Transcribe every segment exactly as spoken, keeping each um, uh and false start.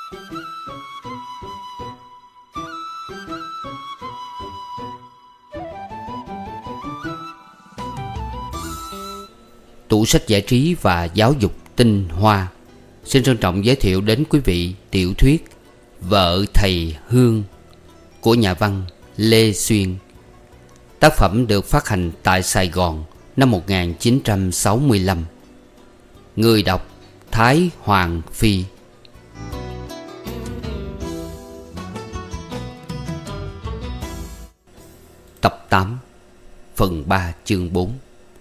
Tủ sách giải trí và giáo dục tinh hoa xin trân trọng giới thiệu đến quý vị tiểu thuyết Vợ Thầy Hương của nhà văn Lê Xuyên. Tác phẩm được phát hành tại Sài Gòn năm một nghìn chín trăm sáu mươi lăm. Người đọc Thái Hoàng Phi. Tập tám, phần ba, chương bốn.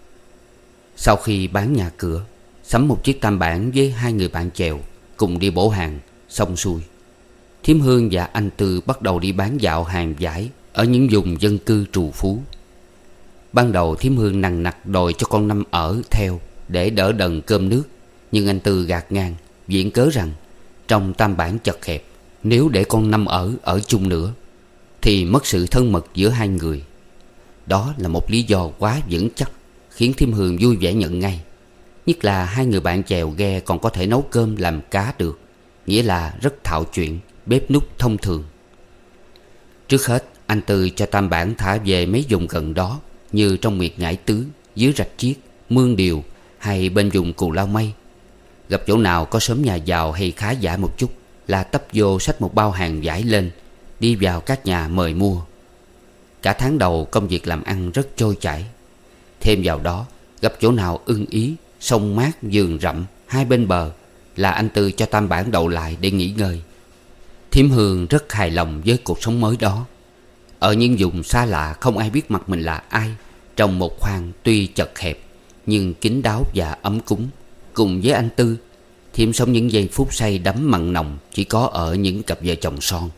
Sau khi bán nhà cửa, sắm một chiếc tam bản với hai người bạn chèo cùng đi bổ hàng xong xuôi, Thím Hương và anh Tư bắt đầu đi bán dạo hàng giải ở những vùng dân cư trù phú. Ban đầu Thím Hương nằng nặc đòi cho con Năm ở theo để đỡ đần cơm nước, nhưng anh Tư gạt ngang, viện cớ rằng trong tam bản chật hẹp, nếu để con Năm ở ở chung nữa thì mất sự thân mật giữa hai người. Đó là một lý do quá vững chắc, khiến Thím Hương vui vẻ nhận ngay. Nhất là hai người bạn chèo ghe còn có thể nấu cơm làm cá được, nghĩa là rất thạo chuyện, bếp núc thông thường. Trước hết, anh Tư cho tam bản thả về mấy vùng gần đó, như trong miệt Ngãi Tứ, dưới rạch Chiết, Mương Điều hay bên vùng Cù Lao Mây. Gặp chỗ nào có xóm nhà giàu hay khá giả một chút là tấp vô xách một bao hàng vải lên, đi vào các nhà mời mua. Cả tháng đầu công việc làm ăn rất trôi chảy. Thêm vào đó, gặp chỗ nào ưng ý, sông mát, vườn rậm hai bên bờ là anh Tư cho tam bản đậu lại để nghỉ ngơi. Thím Hương rất hài lòng với cuộc sống mới đó. Ở những vùng xa lạ không ai biết mặt mình là ai, trong một khoang tuy chật hẹp nhưng kín đáo và ấm cúng, cùng với anh Tư, Thím sống những giây phút say đắm mặn nồng chỉ có ở những cặp vợ chồng son.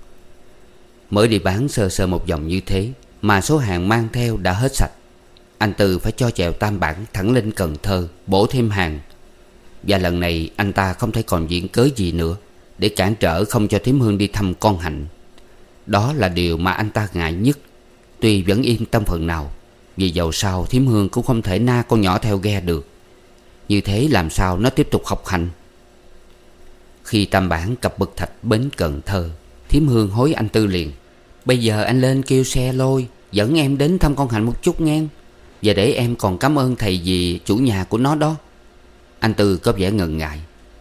Mới đi bán sơ sơ một vòng như thế mà số hàng mang theo đã hết sạch. Anh Tư phải cho chèo tam bản thẳng lên Cần Thơ bổ thêm hàng. Và lần này anh ta không thể còn viện cớ gì nữa để cản trở không cho Thím Hương đi thăm con Hạnh. Đó là điều mà anh ta ngại nhất. Tuy vẫn yên tâm phần nào, vì dầu sao Thím Hương cũng không thể na con nhỏ theo ghe được. Như thế làm sao nó tiếp tục học hành. Khi tam bản cập bậc thạch bến Cần Thơ, Thím Hương hối anh Tư liền: "Bây giờ anh lên kêu xe lôi dẫn em đến thăm con Hạnh một chút nghe. Và để em còn cảm ơn thầy vì chủ nhà của nó đó." Anh Tư có vẻ ngần ngại: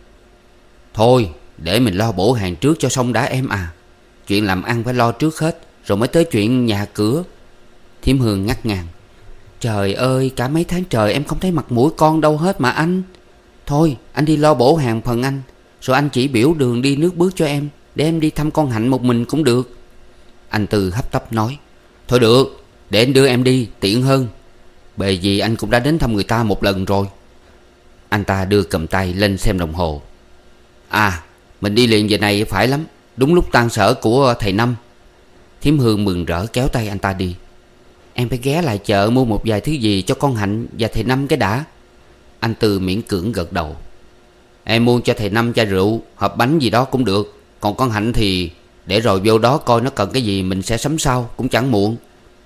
"Thôi để mình lo bổ hàng trước cho xong đã em à. Chuyện làm ăn phải lo trước hết, rồi mới tới chuyện nhà cửa." Thím Hương ngắt ngang: "Trời ơi, cả mấy tháng trời em không thấy mặt mũi con đâu hết mà anh. Thôi anh đi lo bổ hàng phần anh, rồi anh chỉ biểu đường đi nước bước cho em, để em đi thăm con Hạnh một mình cũng được." Anh Tư hấp tấp nói: "Thôi được, để anh đưa em đi tiện hơn. Bề gì anh cũng đã đến thăm người ta một lần rồi." Anh ta đưa cầm tay lên xem đồng hồ: "À, mình đi liền về này phải lắm, đúng lúc tan sở của thầy Năm." Thím Hương mừng rỡ kéo tay anh ta đi: "Em phải ghé lại chợ mua một vài thứ gì cho con Hạnh và thầy Năm cái đã." Anh Tư miễn cưỡng gật đầu: "Em mua cho thầy Năm chai rượu, hộp bánh gì đó cũng được. Còn con Hạnh thì để rồi vô đó coi nó cần cái gì mình sẽ sắm sau, cũng chẳng muộn."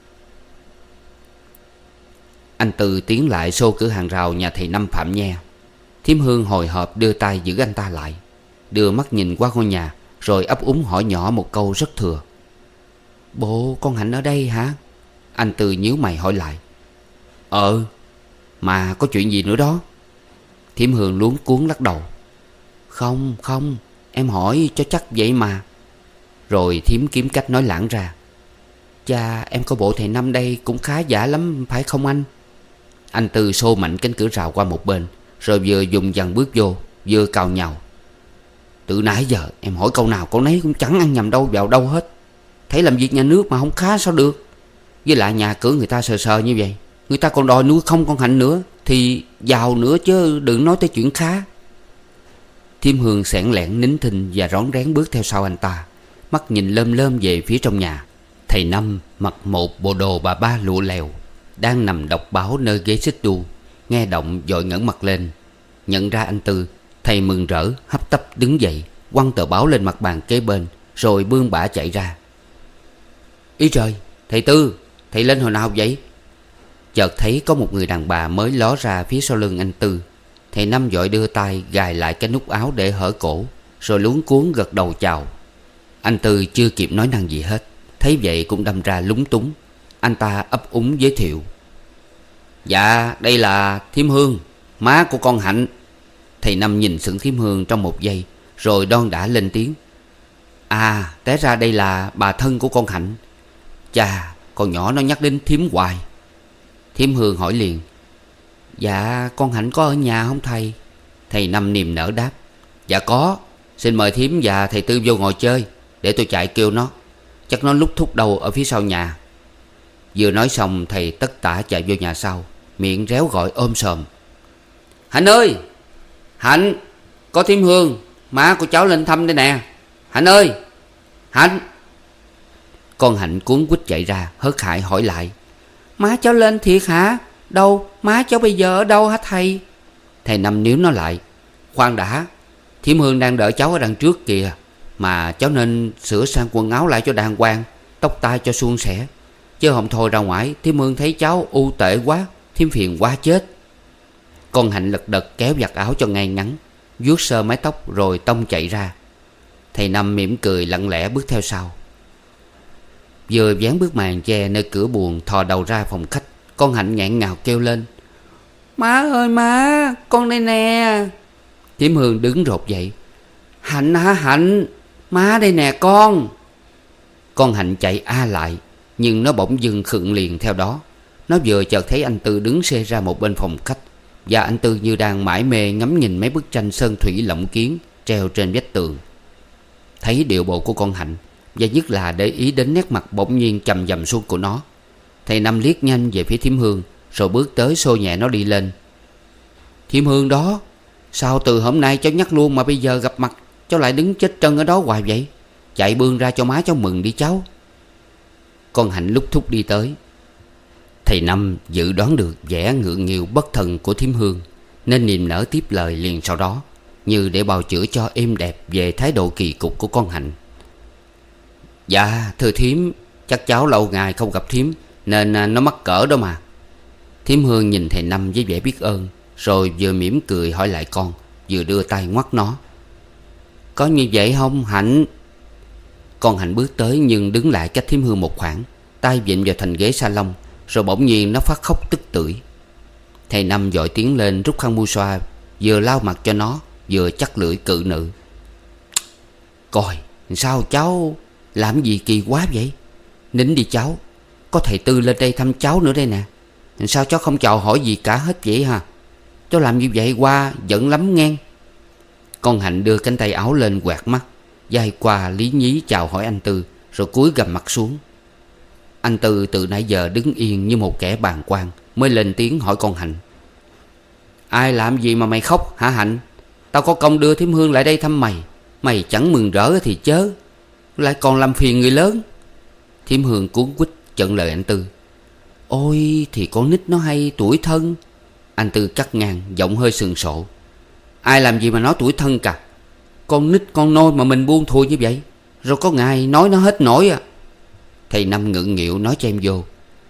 Anh Tư tiến lại xô cửa hàng rào nhà thầy Năm Phạm Nhe. Thím Hương hồi hộp đưa tay giữ anh ta lại, đưa mắt nhìn qua ngôi nhà, rồi ấp úng hỏi nhỏ một câu rất thừa: "Bộ con Hạnh ở đây hả?" Anh Tư nhíu mày hỏi lại: "Ờ, mà có chuyện gì nữa đó?" Thím Hương luống cuống lắc đầu: Không không em hỏi cho chắc vậy mà." Rồi thím kiếm cách nói lãng ra: "Cha em coi bộ thầy Năm đây cũng khá giả lắm phải không anh?" Anh Tư xô mạnh cánh cửa rào qua một bên, rồi vừa dùng dằn bước vô, vừa cào nhào: "Từ nãy giờ em hỏi câu nào câu nấy cũng chẳng ăn nhầm đâu vào đâu hết. Thấy làm việc nhà nước mà không khá sao được. Với lại nhà cửa người ta sờ sờ như vậy, người ta còn đòi nuôi không con Hạnh nữa, thì giàu nữa chứ đừng nói tới chuyện khá." Thím Hương xẻn lẻn nín thinh và rón rén bước theo sau anh ta, mắt nhìn lơm lơm về phía trong nhà. Thầy Năm mặc một bộ đồ bà ba lụa lèo, đang nằm đọc báo nơi ghế xích đu. Nghe động vội ngẩng mặt lên, nhận ra anh Tư. Thầy mừng rỡ hấp tấp đứng dậy, quăng tờ báo lên mặt bàn kế bên, rồi bươn bả chạy ra. "Ý trời, thầy Tư, thầy lên hồi nào vậy?" Chợt thấy có một người đàn bà mới ló ra phía sau lưng anh Tư. Thầy Năm vội đưa tay gài lại cái nút áo để hở cổ, rồi luống cuống gật đầu chào. Anh Tư chưa kịp nói năng gì hết, thấy vậy cũng đâm ra lúng túng. Anh ta ấp úng giới thiệu: Dạ đây là thím Hương, má của con Hạnh. Thầy Năm nhìn sững thím Hương trong một giây, rồi đon đả lên tiếng: À té ra đây là bà thân của con Hạnh. Chà, con nhỏ nó nhắc đến thím hoài. Thím Hương hỏi liền: Dạ con Hạnh có ở nhà không thầy? Thầy Năm niềm nở đáp: Dạ có. Xin mời thím và thầy Tư vô ngồi chơi, để tôi chạy kêu nó. Chắc nó lúc thúc đâu ở phía sau nhà. Vừa nói xong thầy tất tả chạy vô nhà sau, miệng réo gọi ôm sòm: Hạnh ơi! Hạnh! Có thím Hương, má của cháu lên thăm đây nè. Hạnh ơi! Hạnh! Con Hạnh cuống quýt chạy ra, hớt hải hỏi lại: Má cháu lên thiệt hả? Đâu? Má cháu bây giờ ở đâu hả thầy? Thầy Năm níu nó lại: Khoan đã, thím Hương đang đợi cháu ở đằng trước kìa. Mà cháu nên sửa sang quần áo lại cho đàng hoàng, tóc tai cho suôn sẻ, chứ không thôi ra ngoài thím Hương thấy cháu u tệ quá, thím phiền quá chết. Con Hạnh lật đật kéo giặt áo cho ngay ngắn, vuốt sơ mái tóc rồi tông chạy ra. Thầy Năm mỉm cười lặng lẽ bước theo sau. Vừa dán bức màn che nơi cửa buồng thò đầu ra phòng khách, con Hạnh nghẹn ngào kêu lên: Má ơi má, con đây nè. Thím Hương đứng rột dậy: Hạnh hả Hạnh? Má đây nè con. Con Hạnh chạy a lại, nhưng nó bỗng dưng khựng liền theo đó. Nó vừa chợt thấy anh Tư đứng xê ra một bên phòng khách, và anh Tư như đang mải mê ngắm nhìn mấy bức tranh sơn thủy lộng kiến treo trên vách tường. Thấy điệu bộ của con Hạnh, và nhất là để ý đến nét mặt bỗng nhiên trầm dầm xuống của nó, thầy Năm liếc nhanh về phía thím Hương, rồi bước tới xô nhẹ nó đi lên. Thím Hương đó, sao từ hôm nay cháu nhắc luôn mà bây giờ gặp mặt cháu lại đứng chết trân ở đó hoài vậy? Chạy bươn ra cho má cháu mừng đi cháu. Con Hạnh lúc thúc đi tới. Thầy Năm dự đoán được vẻ ngượng nghịu bất thần của thím Hương, nên niềm nở tiếp lời liền sau đó, như để bào chữa cho êm đẹp về thái độ kỳ cục của con Hạnh. Dạ thưa thím, chắc cháu lâu ngày không gặp thím nên nó mắc cỡ đó mà. Thím Hương nhìn thầy Năm với vẻ biết ơn, rồi vừa mỉm cười hỏi lại con, vừa đưa tay ngoắt nó: Có như vậy không Hạnh? Con Hạnh bước tới nhưng đứng lại cách thím Hương một khoảng, tay vịn vào thành ghế salon, rồi bỗng nhiên nó phát khóc tức tưởi. Thầy Năm vội tiến lên rút khăn mu xoa, vừa lau mặt cho nó, vừa chắc lưỡi cự nữ: Coi sao cháu, làm gì kỳ quá vậy? Nín đi cháu, có thầy Tư lên đây thăm cháu nữa đây nè. Sao cháu không chào hỏi gì cả hết vậy hả? Cháu làm như vậy qua giận lắm nghe. Con Hạnh đưa cánh tay áo lên quẹt mắt, vai qua lý nhí chào hỏi anh Tư, rồi cúi gằm mặt xuống. Anh Tư từ nãy giờ đứng yên như một kẻ bàng quan, mới lên tiếng hỏi con Hạnh: Ai làm gì mà mày khóc hả Hạnh? Tao có công đưa thím Hương lại đây thăm mày, mày chẳng mừng rỡ thì chớ, lại còn làm phiền người lớn. Thím Hương cuống quýt chặn lời anh Tư: Ôi thì con nít nó hay tuổi thân. Anh Tư cắt ngang, giọng hơi sừng sộ: Ai làm gì mà nói tuổi thân cả? Con nít con nôi mà mình buông thui như vậy, rồi có ngày nói nó hết nổi à. Thầy Năm ngượng nghịu nói chen vô: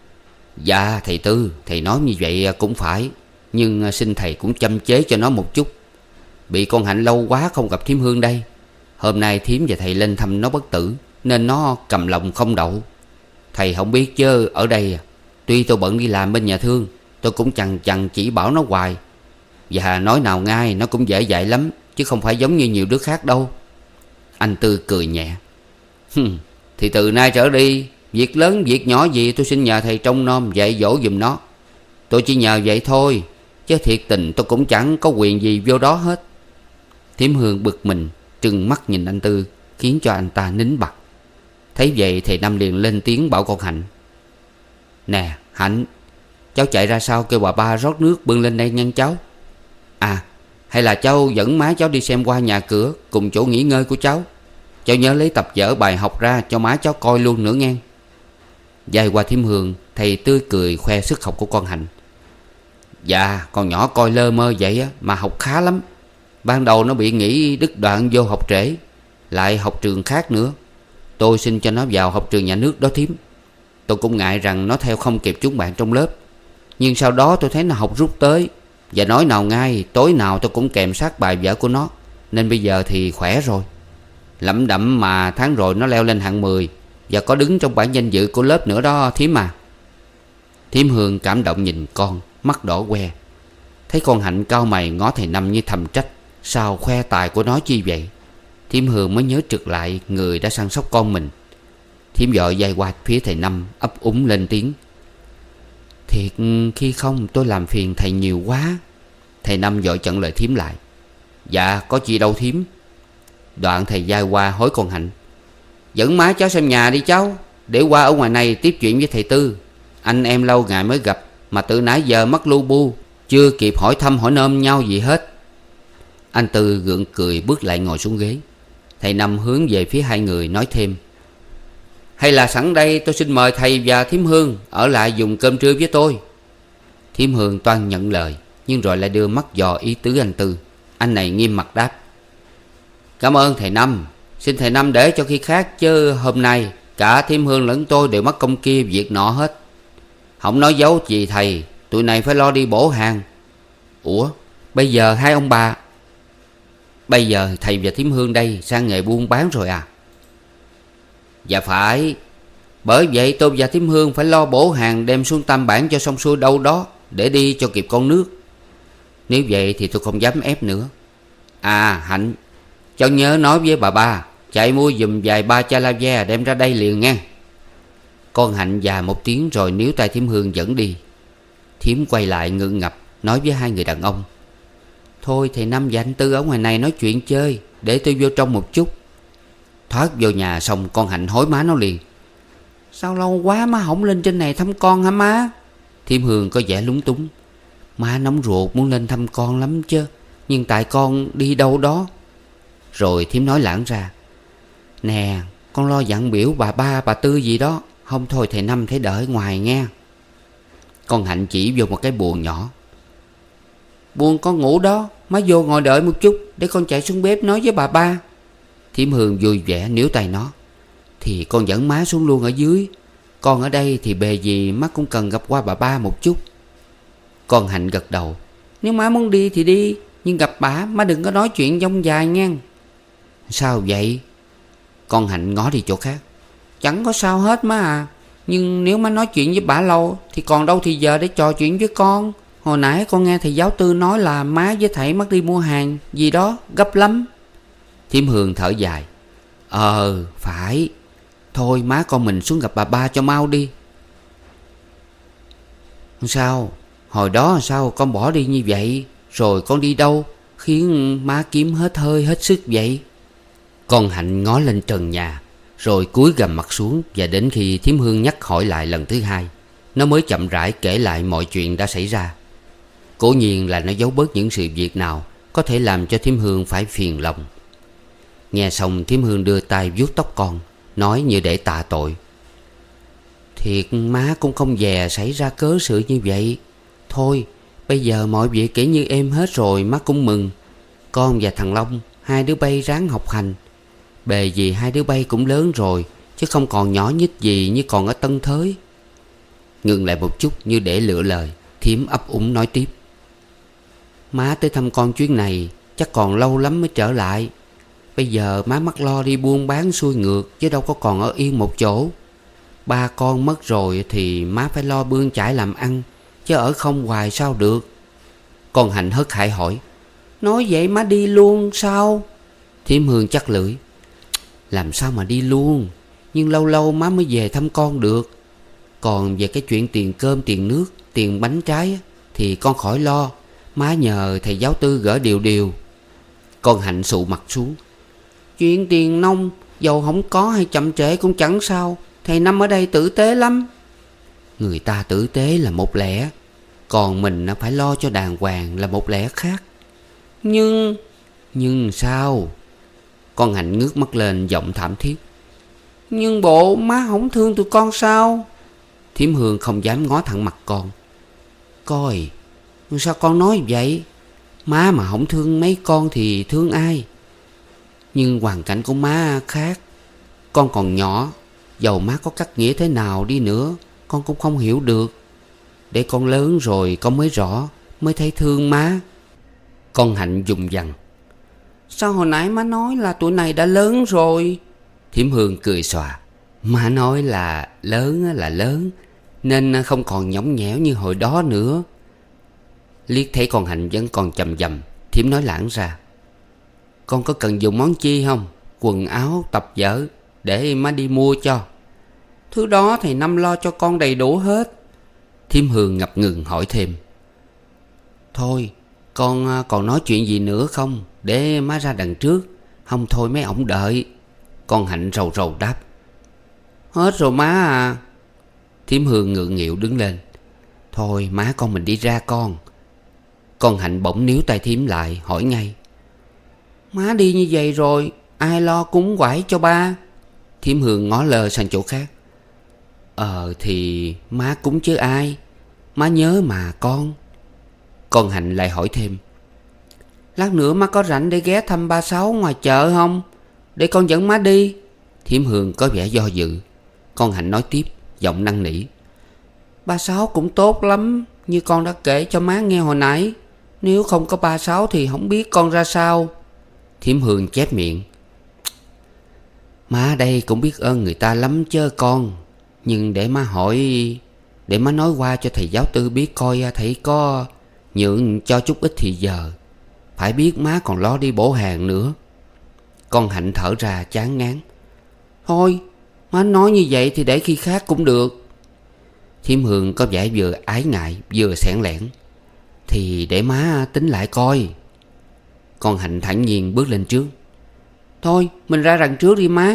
Dạ thầy Tư, thầy nói như vậy cũng phải, nhưng xin thầy cũng châm chế cho nó một chút. Bị con Hạnh lâu quá không gặp thím Hương đây. Hôm nay thím và thầy lên thăm nó bất tử, nên nó cầm lòng không đậu. Thầy không biết chứ ở đây, tuy tôi bận đi làm bên nhà thương, tôi cũng chằn chằn chỉ bảo nó hoài. Và nói nào ngay nó cũng dễ dạy lắm, chứ không phải giống như nhiều đứa khác đâu. Anh Tư cười nhẹ: Hừm, thì từ nay trở đi, việc lớn việc nhỏ gì tôi xin nhờ thầy trông nom dạy dỗ giùm nó. Tôi chỉ nhờ vậy thôi, chứ thiệt tình tôi cũng chẳng có quyền gì vô đó hết. Thím Hương bực mình trừng mắt nhìn anh Tư, khiến cho anh ta nín bặt. Thấy vậy thầy Năm liền lên tiếng bảo con Hạnh: Nè Hạnh, cháu chạy ra sau kêu bà ba rót nước bưng lên đây ngăn cháu. À, hay là cháu dẫn má cháu đi xem qua nhà cửa cùng chỗ nghỉ ngơi của cháu. Cháu nhớ lấy tập vở bài học ra cho má cháu coi luôn nữa nghe. Dài qua thím Hương, thầy tươi cười khoe sức học của con Hạnh: Dạ, con nhỏ coi lơ mơ vậy á mà học khá lắm. Ban đầu nó bị nghỉ đứt đoạn vô học trễ, lại học trường khác nữa. Tôi xin cho nó vào học trường nhà nước đó thím. Tôi cũng ngại rằng nó theo không kịp chúng bạn trong lớp, nhưng sau đó tôi thấy nó học rút tới. Và nói nào ngay, tối nào tôi cũng kèm sát bài vở của nó, nên bây giờ thì khỏe rồi. Lẩm đẩm mà tháng rồi nó leo lên hạng mười và có đứng trong bảng danh dự của lớp nữa đó thím à. Thím Hương cảm động nhìn con, mắt đỏ que. Thấy con Hạnh cau mày ngó thầy Năm như thầm trách sao khoe tài của nó chi vậy. Thím Hương mới nhớ trực lại người đã săn sóc con mình. Thím dội day qua phía thầy Năm, ấp úng lên tiếng: "Thiệt khi không tôi làm phiền thầy nhiều quá." Thầy Năm dội chặn lời thím lại: "Dạ có gì đâu thím." Đoạn thầy day qua hối con Hạnh: "Dẫn má cháu xem nhà đi cháu, để qua ở ngoài này tiếp chuyện với thầy Tư. Anh em lâu ngày mới gặp mà từ nãy giờ mất lu bu, chưa kịp hỏi thăm hỏi nôm nhau gì hết." Anh Tư gượng cười bước lại ngồi xuống ghế. Thầy Năm hướng về phía hai người nói thêm: "Hay là sẵn đây tôi xin mời thầy và thím Hương ở lại dùng cơm trưa với tôi." Thím Hương toan nhận lời, nhưng rồi lại đưa mắt dò ý tứ anh Tư. Anh này nghiêm mặt đáp: "Cảm ơn thầy Năm, xin thầy Năm để cho khi khác, chứ hôm nay cả thím Hương lẫn tôi đều mất công kia việc nọ hết. Không nói dấu gì thầy, tụi này phải lo đi bổ hàng." "Ủa bây giờ hai ông bà?" "Bây giờ thầy và thím Hương đây sang nghề buôn bán rồi à?" "Dạ phải. Bởi vậy tôi và thím Hương phải lo bổ hàng đem xuống Tam Bản cho xong xuôi đâu đó, để đi cho kịp con nước. Nếu vậy thì tôi không dám ép nữa. À Hạnh, cháu nhớ nói với bà ba chạy mua giùm vài ba cha la ve đem ra đây liền nghe." Con Hạnh già một tiếng rồi níu tay thím Hương dẫn đi. Thím quay lại ngượng ngập nói với hai người đàn ông: "Thôi thầy Năm và anh Tư ở ngoài này nói chuyện chơi, để tôi vô trong một chút." Thoát vô nhà xong con Hạnh hối má nó liền: "Sao lâu quá má không lên trên này thăm con hả má?" Thím Hương có vẻ lúng túng: "Má nóng ruột muốn lên thăm con lắm chứ, nhưng tại con đi đâu đó." Rồi thím nói lãng ra: "Nè, con lo dặn biểu bà ba bà Tư gì đó, không thôi thầy Năm thấy đợi ngoài nghe." Con Hạnh chỉ vô một cái buồng nhỏ: "Buồng con ngủ đó, má vô ngồi đợi một chút, để con chạy xuống bếp nói với bà ba." Thím Hương vui vẻ níu tay nó: "Thì con dẫn má xuống luôn ở dưới. Con ở đây thì bề gì má cũng cần gặp qua bà ba một chút." Con Hạnh gật đầu: "Nếu má muốn đi thì đi, nhưng gặp bà má đừng có nói chuyện dông dài nha." "Sao vậy?" Con Hạnh ngó đi chỗ khác: "Chẳng có sao hết má à, nhưng nếu má nói chuyện với bà lâu thì còn đâu thì giờ để trò chuyện với con. Hồi nãy con nghe thầy giáo Tư nói là má với thầy mất đi mua hàng gì đó, gấp lắm." Thím Hương thở dài: "Ờ phải. Thôi má con mình xuống gặp bà ba cho mau đi." "Sao? Hồi đó sao con bỏ đi như vậy? Rồi con đi đâu khiến má kiếm hết hơi hết sức vậy?" Con Hạnh ngó lên trần nhà, rồi cúi gằm mặt xuống. Và đến khi thím Hương nhắc hỏi lại lần thứ hai, nó mới chậm rãi kể lại mọi chuyện đã xảy ra. Cố nhiên là nó giấu bớt những sự việc nào có thể làm cho thím Hương phải phiền lòng. Nghe xong thím Hương đưa tay vuốt tóc con, nói như để tạ tội: "Thiệt má cũng không dè xảy ra cớ sự như vậy. Thôi bây giờ mọi việc kể như êm hết rồi, má cũng mừng. Con và thằng Long hai đứa bay ráng học hành. Bề gì hai đứa bay cũng lớn rồi, chứ không còn nhỏ nhít gì như còn ở Tân Thới." Ngừng lại một chút như để lựa lời, thím ấp úng nói tiếp: "Má tới thăm con chuyến này chắc còn lâu lắm mới trở lại. Bây giờ má mắc lo đi buôn bán xuôi ngược, chứ đâu có còn ở yên một chỗ. Ba con mất rồi thì má phải lo bươn chải làm ăn, chứ ở không hoài sao được." Con Hạnh hớt hải hỏi: "Nói vậy má đi luôn sao?" Thím Hương chắc lưỡi: "Làm sao mà đi luôn, nhưng lâu lâu má mới về thăm con được. Còn về cái chuyện tiền cơm tiền nước, tiền bánh trái thì con khỏi lo, má nhờ thầy giáo Tư gỡ điều điều." Con Hạnh sụ mặt xuống: "Chuyện tiền nông dầu không có hay chậm trễ cũng chẳng sao, thầy Năm ở đây tử tế lắm." "Người ta tử tế là một lẽ, còn mình phải lo cho đàng hoàng là một lẽ khác." Nhưng Nhưng sao?" Con Hạnh ngước mắt lên giọng thảm thiết: "Nhưng bộ má không thương tụi con sao?" Thím Hương không dám ngó thẳng mặt con: "Coi, sao con nói vậy? Má mà không thương mấy con thì thương ai? Nhưng hoàn cảnh của má khác. Con còn nhỏ, dầu má có cắt nghĩa thế nào đi nữa con cũng không hiểu được. Để con lớn rồi con mới rõ, mới thấy thương má." Con Hạnh dùng dằng: Sao hồi nãy má nói là tụi này đã lớn rồi? Thím Hương cười xòa. Má nói là lớn là lớn, nên không còn nhõng nhẽo như hồi đó nữa. Liếc thấy con Hạnh vẫn còn chầm chầm, thím nói lãng ra. Con có cần dùng món chi không? Quần áo, tập vở, để má đi mua cho. Thứ đó thì Năm lo cho con đầy đủ hết. Thím Hương ngập ngừng hỏi thêm. Thôi, con còn nói chuyện gì nữa không? Để má ra đằng trước. Không thôi mấy ổng đợi. Con Hạnh rầu rầu đáp. Hết rồi má à. Thím Hương ngượng nghịu đứng lên. Thôi má con mình đi ra con. Con Hạnh bỗng níu tay thím lại hỏi ngay. Má đi như vậy rồi ai lo cúng quải cho ba? Thím Hương ngó lơ sang chỗ khác. Ờ thì má cúng chứ ai. Má nhớ mà con. Con Hạnh lại hỏi thêm. Lát nữa má có rảnh để ghé thăm ba Sáu ngoài chợ không? Để con dẫn má đi. Thím Hương có vẻ do dự. Con Hạnh nói tiếp giọng năn nỉ. Ba Sáu cũng tốt lắm, như con đã kể cho má nghe hồi nãy. Nếu không có ba Sáu thì không biết con ra sao. Thím Hương chép miệng. Má đây cũng biết ơn người ta lắm chớ con. Nhưng để má hỏi, để má nói qua cho thầy giáo tư biết coi thầy có nhượng cho chút ít thì giờ. Phải biết má còn lo đi bổ hàng nữa. Con Hạnh thở ra chán ngán. Thôi má nói như vậy thì để khi khác cũng được. Thím Hương có vẻ vừa ái ngại vừa xẻn lẻn. Thì để má tính lại coi. Con Hạnh thản nhiên bước lên trước. Thôi mình ra đằng trước đi má.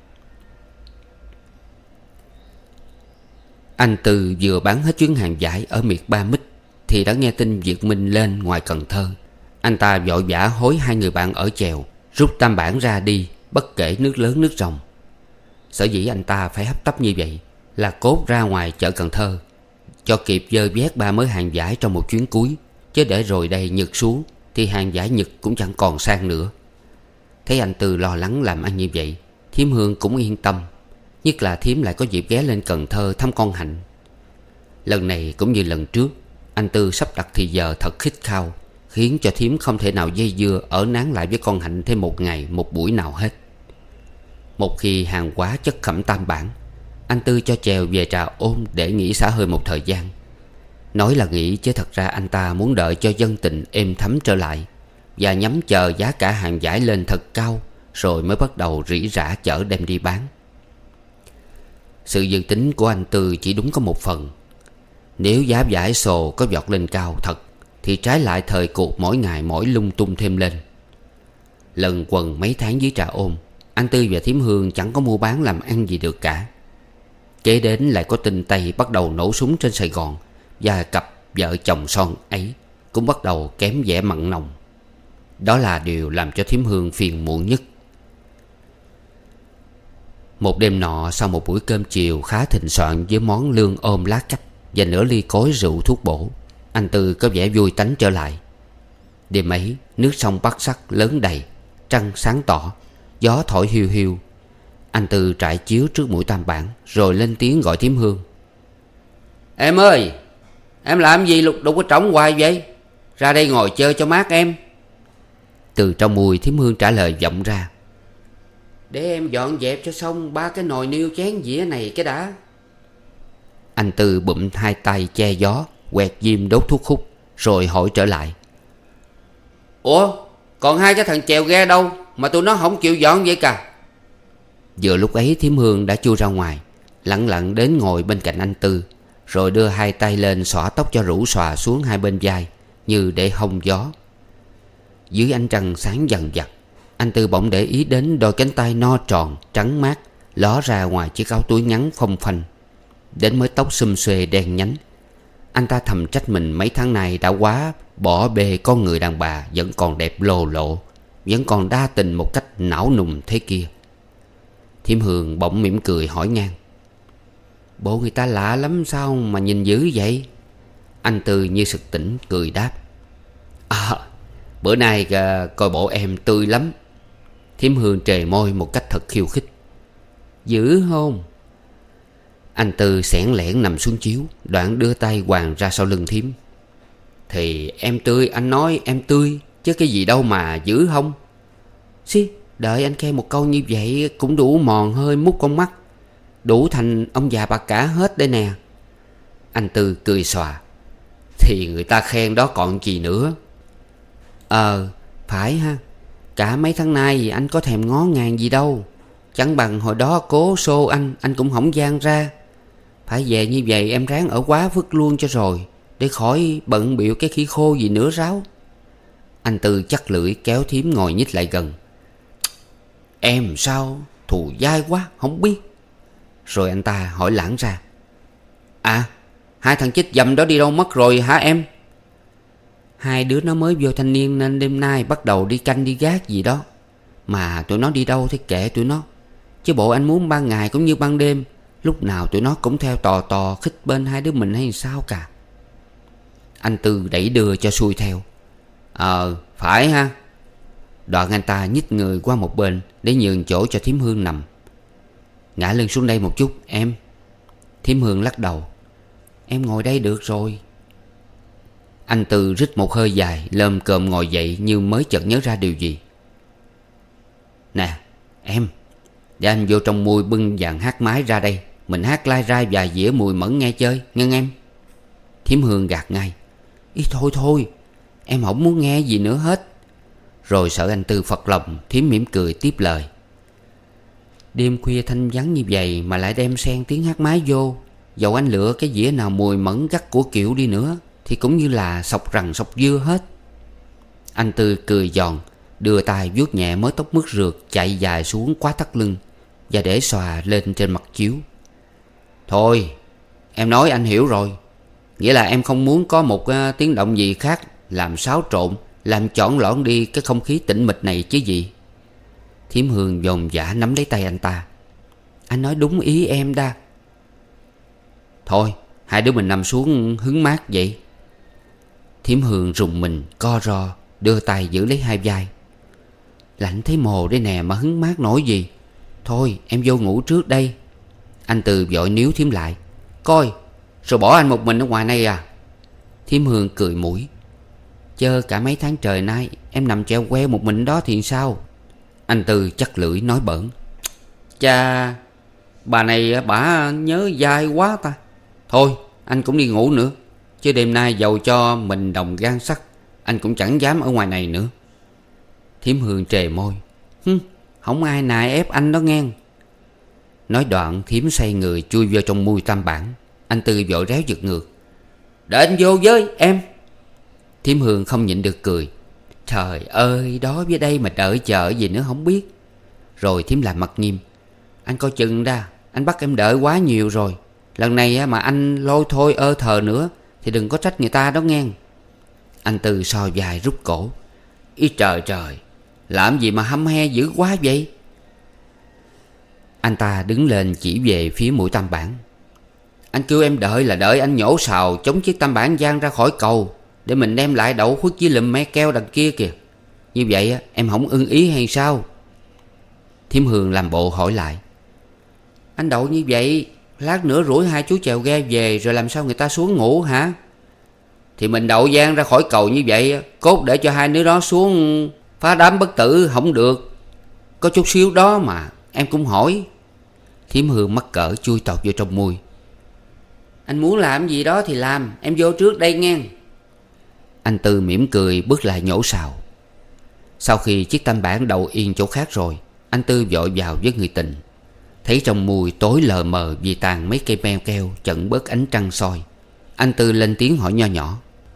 Anh Tư vừa bán hết chuyến hàng vải ở miệt Ba Mích thì đã nghe tin Việt Minh lên ngoài Cần Thơ. Anh ta vội vã hối hai người bạn ở chèo rút tam bản ra đi, bất kể nước lớn nước ròng. Sở dĩ anh ta phải hấp tấp như vậy là cốt ra ngoài chợ Cần Thơ cho kịp vơ vét ba mớ hàng vải trong một chuyến cuối. Chứ để rồi đây Nhật xuống thì hàng vải Nhật cũng chẳng còn sang nữa. Thấy anh Tư lo lắng làm ăn như vậy, thím Hương cũng yên tâm. Nhất là thím lại có dịp ghé lên Cần Thơ thăm con Hạnh. Lần này cũng như lần trước, anh Tư sắp đặt thì giờ thật khít khao, khiến cho thím không thể nào dây dưa ở nán lại với con Hạnh thêm một ngày một buổi nào hết. Một khi hàng hóa chất khẩm tam bản, anh Tư cho chèo về Trà Ôn để nghỉ xả hơi một thời gian. Nói là nghỉ chứ thật ra anh ta muốn đợi cho dân tình êm thấm trở lại và nhắm chờ giá cả hàng vải lên thật cao, rồi mới bắt đầu rỉ rả chở đem đi bán. Sự dự tính của anh Tư chỉ đúng có một phần. Nếu giá vải sồ có vọt lên cao thật thì trái lại thời cuộc mỗi ngày mỗi lung tung thêm lên. Lần quần mấy tháng dưới Trà Ôn, anh Tư và thím Hương chẳng có mua bán làm ăn gì được cả. Kế đến lại có tin Tây bắt đầu nổ súng trên Sài Gòn, và cặp vợ chồng son ấy cũng bắt đầu kém vẻ mặn nồng. Đó là điều làm cho thím Hương phiền muộn nhất. Một đêm nọ, sau một buổi cơm chiều khá thịnh soạn với món lương ôm lá cách và nửa ly cối rượu thuốc bổ, anh Tư có vẻ vui tánh trở lại. Đêm ấy nước sông Bắc Sắc lớn đầy, trăng sáng tỏ, gió thổi hiu hiu. Anh Tư trải chiếu trước mũi tam bản rồi lên tiếng gọi thím Hương. Em ơi, em làm gì lục đục ở trống hoài vậy? Ra đây ngồi chơi cho mát em. Từ trong mùi thím Hương trả lời vọng ra. Để em dọn dẹp cho xong ba cái nồi niêu chén dĩa này cái đã. Anh Tư bụm hai tay che gió, quẹt diêm đốt thuốc hút, rồi hỏi trở lại. Ủa, còn hai cái thằng chèo ghe đâu mà tụi nó không chịu dọn vậy cả? Vừa lúc ấy thím Hương đã chui ra ngoài, lặng lặng đến ngồi bên cạnh anh Tư, rồi đưa hai tay lên xõa tóc cho rủ xòa xuống hai bên vai như để hông gió. Dưới ánh trăng sáng dần dặt, anh Tư bỗng để ý đến đôi cánh tay no tròn trắng mát ló ra ngoài chiếc áo túi ngắn phông phanh. Đến mớ tóc xum xuê đen nhánh. Anh ta thầm trách mình mấy tháng này đã quá bỏ bê con người đàn bà vẫn còn đẹp lồ lộ, vẫn còn đa tình một cách não nùng thế kia. Thím Hương bỗng mỉm cười hỏi ngang. Bộ người ta lạ lắm sao mà nhìn dữ vậy? Anh Tư như sực tỉnh cười đáp. À, bữa nay à, coi bộ em tươi lắm. Thím Hương trề môi một cách thật khiêu khích. Dữ không? Anh Tư xẻn lẻn nằm xuống chiếu, đoạn đưa tay quàng ra sau lưng thím. Thì em tươi, anh nói em tươi chứ cái gì đâu mà dữ không. Xí, đợi anh khen một câu như vậy cũng đủ mòn hơi mút con mắt. Đủ thành ông già bà cả hết đây nè. Anh Tư cười xòa. Thì người ta khen đó còn gì nữa. Ờ, phải ha. Cả mấy tháng nay anh có thèm ngó ngàng gì đâu. Chẳng bằng hồi đó cố xô anh, anh cũng hổng gian ra. Phải về như vậy em ráng ở quá phức luôn cho rồi, để khỏi bận bịu cái khỉ khô gì nữa ráo. Anh Tư chắc lưỡi kéo thím ngồi nhích lại gần. Em sao thù dai quá không biết. Rồi anh ta hỏi lãng ra. À, hai thằng chích dầm đó đi đâu mất rồi hả em? Hai đứa nó mới vô thanh niên nên đêm nay bắt đầu đi canh đi gác gì đó. Mà tụi nó đi đâu thì kệ tụi nó. Chứ bộ anh muốn ban ngày cũng như ban đêm, lúc nào tụi nó cũng theo tò tò khích bên hai đứa mình hay sao cả. Anh Tư đẩy đưa cho xuôi theo. Ờ, phải ha. Đoạn anh ta nhích người qua một bên để nhường chỗ cho thím Hương nằm. Ngã lưng xuống đây một chút em. Thím Hương lắc đầu. Em ngồi đây được rồi. Anh Tư rít một hơi dài, lơm cơm ngồi dậy như mới chợt nhớ ra điều gì. Nè em, để anh vô trong mui bưng dàn hát máy ra đây. Mình hát lai rai vài dĩa mùi mẫn nghe chơi, nghe em. Thím Hương gạt ngay. Ý thôi thôi, em không muốn nghe gì nữa hết. Rồi sợ anh Tư phật lòng, thím mỉm cười tiếp lời. Đêm khuya thanh vắng như vậy mà lại đem xen tiếng hát máy vô. Dẫu anh lựa cái dĩa nào mùi mẫn gắt của kiểu đi nữa thì cũng như là sọc rằn sọc dưa hết. Anh Tư cười giòn, đưa tay vuốt nhẹ mớ tóc mướt rượt chạy dài xuống quá thắt lưng và để xòa lên trên mặt chiếu. Thôi, em nói anh hiểu rồi. Nghĩa là em không muốn có một uh, tiếng động gì khác làm xáo trộn, làm chỏn lỏn đi cái không khí tĩnh mịch này chứ gì. Thím Hương dồn dã nắm lấy tay anh ta. Anh nói đúng ý em đa. Thôi, hai đứa mình nằm xuống hứng mát vậy. Thím Hương rùng mình co ro, đưa tay giữ lấy hai vai. Lạnh thấy mồ đây nè mà hứng mát nổi gì. Thôi em vô ngủ trước đây. Anh Tư vội níu thím lại. Coi, rồi bỏ anh một mình ở ngoài này à? Thím Hương cười mũi. Chơ cả mấy tháng trời nay em nằm treo queo một mình đó thì sao? Anh Tư chắc lưỡi nói bỡn. Chà, bà này bả nhớ dai quá ta. Thôi anh cũng đi ngủ nữa. Chứ đêm nay dầu cho mình đồng gan sắt, anh cũng chẳng dám ở ngoài này nữa. Thím Hương trề môi. Hứ, không ai nài ép anh đó nghe. Nói đoạn thím xoay người chui vô trong mui tam bản. Anh Tư vội réo giật ngược. Để anh vô với em. Thím Hương không nhịn được cười. Trời ơi, đó với đây mà đợi chờ gì nữa không biết. Rồi thím làm mặt nghiêm. Anh coi chừng ra, anh bắt em đợi quá nhiều rồi. Lần này mà anh lôi thôi ơ thờ nữa thì đừng có trách người ta đó nghe. Anh Tư so dài rút cổ. Ý trời trời, làm gì mà hăm he dữ quá vậy? Anh ta đứng lên chỉ về phía mũi tam bản. Anh kêu em đợi là đợi anh nhổ sào chống chiếc tam bản giang ra khỏi cầu, để mình đem lại đậu khuất với lùm me keo đằng kia kìa. Như vậy em không ưng ý hay sao? Thím Hương làm bộ hỏi lại. Anh đậu như vậy, lát nữa rủi hai chú chèo ghe về rồi làm sao người ta xuống ngủ hả? Thì mình đậu giang ra khỏi cầu như vậy, cốt để cho hai đứa đó xuống phá đám bất tử không được. Có chút xíu đó mà em cũng hỏi. Thím Hương mắc cỡ chui tọt vô trong mui. Anh muốn làm gì đó thì làm, em vô trước đây nghe. Anh Tư mỉm cười bước lại nhổ sào. Sau khi chiếc tam bản đậu yên chỗ khác rồi, anh Tư vội vào với người tình. Thấy trong mui tối lờ mờ vì tàn mấy cây meo keo chận bớt ánh trăng soi. Anh Tư lên tiếng hỏi nho nhỏ.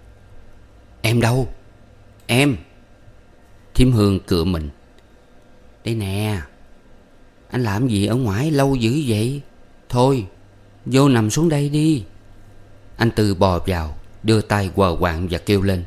Em đâu? Em. Thím Hương cựa mình. Đây nè. Anh làm gì ở ngoài lâu dữ vậy? Thôi, vô nằm xuống đây đi. Anh Tư bò vào, đưa tay quờ quạng và kêu lên.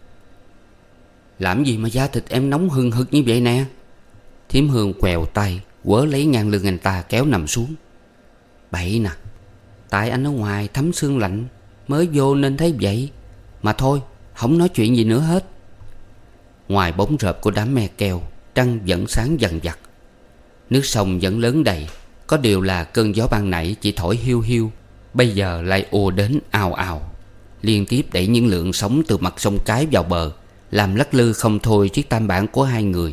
Làm gì mà da thịt em nóng hừng hực như vậy nè? Thím Hương quèo tay quớ lấy ngang lưng anh ta kéo nằm xuống. Bậy nè, tại anh ở ngoài thấm sương lạnh mới vô nên thấy vậy. Mà thôi, không nói chuyện gì nữa hết. Ngoài bóng rợp của đám me keo, trăng vẫn sáng dần dặt. Nước sông vẫn lớn đầy. Có điều là cơn gió ban nãy chỉ thổi hiu hiu, bây giờ lại ùa đến ào ào, liên tiếp đẩy những lượng sóng từ mặt sông Cái vào bờ, làm lắc lư không thôi chiếc tam bản của hai người.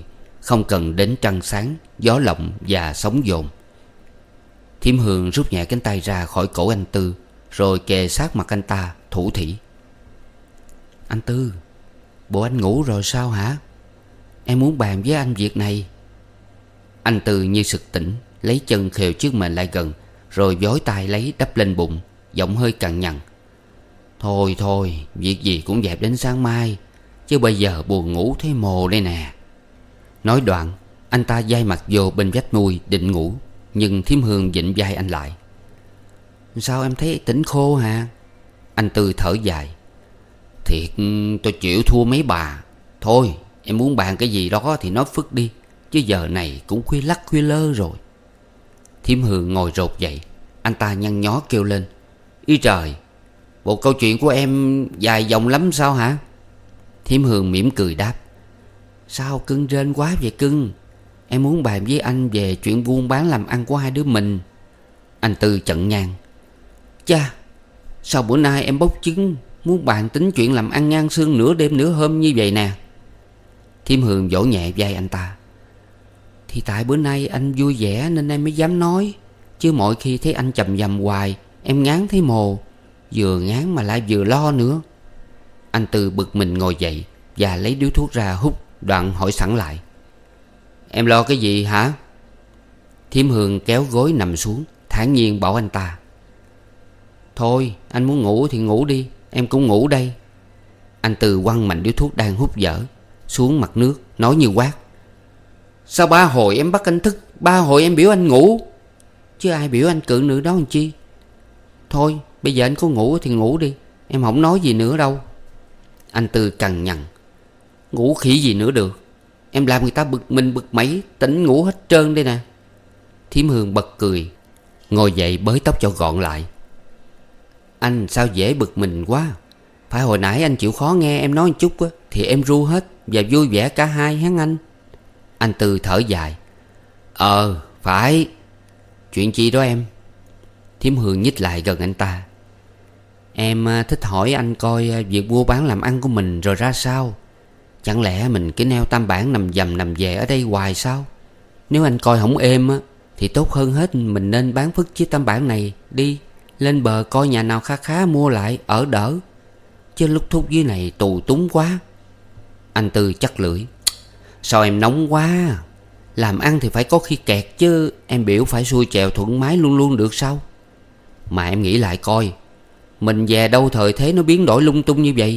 không cần đến trăng sáng, gió lộng và sóng dồn. Thiểm Hương rút nhẹ cánh tay ra khỏi cổ anh Tư, rồi kề sát mặt anh ta thủ thỉ: "Anh Tư, bộ anh ngủ rồi sao hả? Em muốn bàn với anh việc này." Anh Tư như sực tỉnh, lấy chân khều chiếc mền lại gần, rồi vói tay lấy đắp lên bụng, giọng hơi cằn nhằn: "Thôi thôi, việc gì cũng dẹp đến sáng mai, chứ bây giờ buồn ngủ thấy mồ đây nè." Nói đoạn, anh ta day mặt vô bên vách nuôi định ngủ, nhưng Thiểm Hương vịn vai anh lại: "Sao em thấy tỉnh khô hả?" Anh Tư thở dài: "Thiệt tôi chịu thua mấy bà. Thôi em muốn bàn cái gì đó thì nói phức đi, chứ giờ này cũng khuya lắc khuya lơ rồi." Thiểm Hương ngồi rột dậy. Anh ta nhăn nhó kêu lên: "Ý trời, bộ câu chuyện của em dài dòng lắm sao hả?" Thiểm Hương mỉm cười đáp: "Sao cưng rên quá vậy cưng? Em muốn bàn với anh về chuyện buôn bán làm ăn của hai đứa mình." Anh Tư chận nhang: "Cha, sao bữa nay em bốc trứng muốn bàn tính chuyện làm ăn ngang xương nửa đêm nửa hôm như vậy nè?" Thiểm Hương vỗ nhẹ vai anh ta: "Thì tại bữa nay anh vui vẻ nên em mới dám nói, chứ mọi khi thấy anh chầm chầm hoài em ngán thấy mồ. Vừa ngán mà lại vừa lo nữa." Anh Tư bực mình ngồi dậy và lấy điếu thuốc ra hút, đoạn hỏi sẵn lại: "Em lo cái gì hả?" Thiểm Hương kéo gối nằm xuống, thản nhiên bảo anh ta: "Thôi anh muốn ngủ thì ngủ đi, em cũng ngủ đây." Anh Tư quăng mạnh điếu thuốc đang hút dở xuống mặt nước, nói như quát: "Sao ba hồi em bắt anh thức, ba hồi em biểu anh ngủ, chứ ai biểu anh cự nữa đó làm chi? Thôi bây giờ anh có ngủ thì ngủ đi, em không nói gì nữa đâu." Anh Tư cằn nhằn: "Ngủ khỉ gì nữa được, em làm người ta bực mình bực mẩy, tỉnh ngủ hết trơn đây nè." Thiểm Hương bật cười, ngồi dậy bới tóc cho gọn lại: "Anh sao dễ bực mình quá. Phải hồi nãy anh chịu khó nghe em nói một chút á, thì em ru hết và vui vẻ cả hai hán anh." Anh Tư thở dài: "Ờ phải. Chuyện chi đó em?" Thiểm Hương nhích lại gần anh ta: "Em thích hỏi anh coi việc mua bán làm ăn của mình rồi ra sao. Chẳng lẽ mình cứ neo tam bản nằm dầm nằm về ở đây hoài sao? Nếu anh coi không êm á, thì tốt hơn hết mình nên bán phức chiếc tam bản này đi, lên bờ coi nhà nào khá khá mua lại ở đỡ, chứ lúc thúc dưới này tù túng quá." Anh Tư chắc lưỡi: "Sao em nóng quá? Làm ăn thì phải có khi kẹt chứ, em biểu phải xuôi chèo thuận mái luôn luôn được sao? Mà em nghĩ lại coi, mình về đâu thời thế nó biến đổi lung tung như vậy.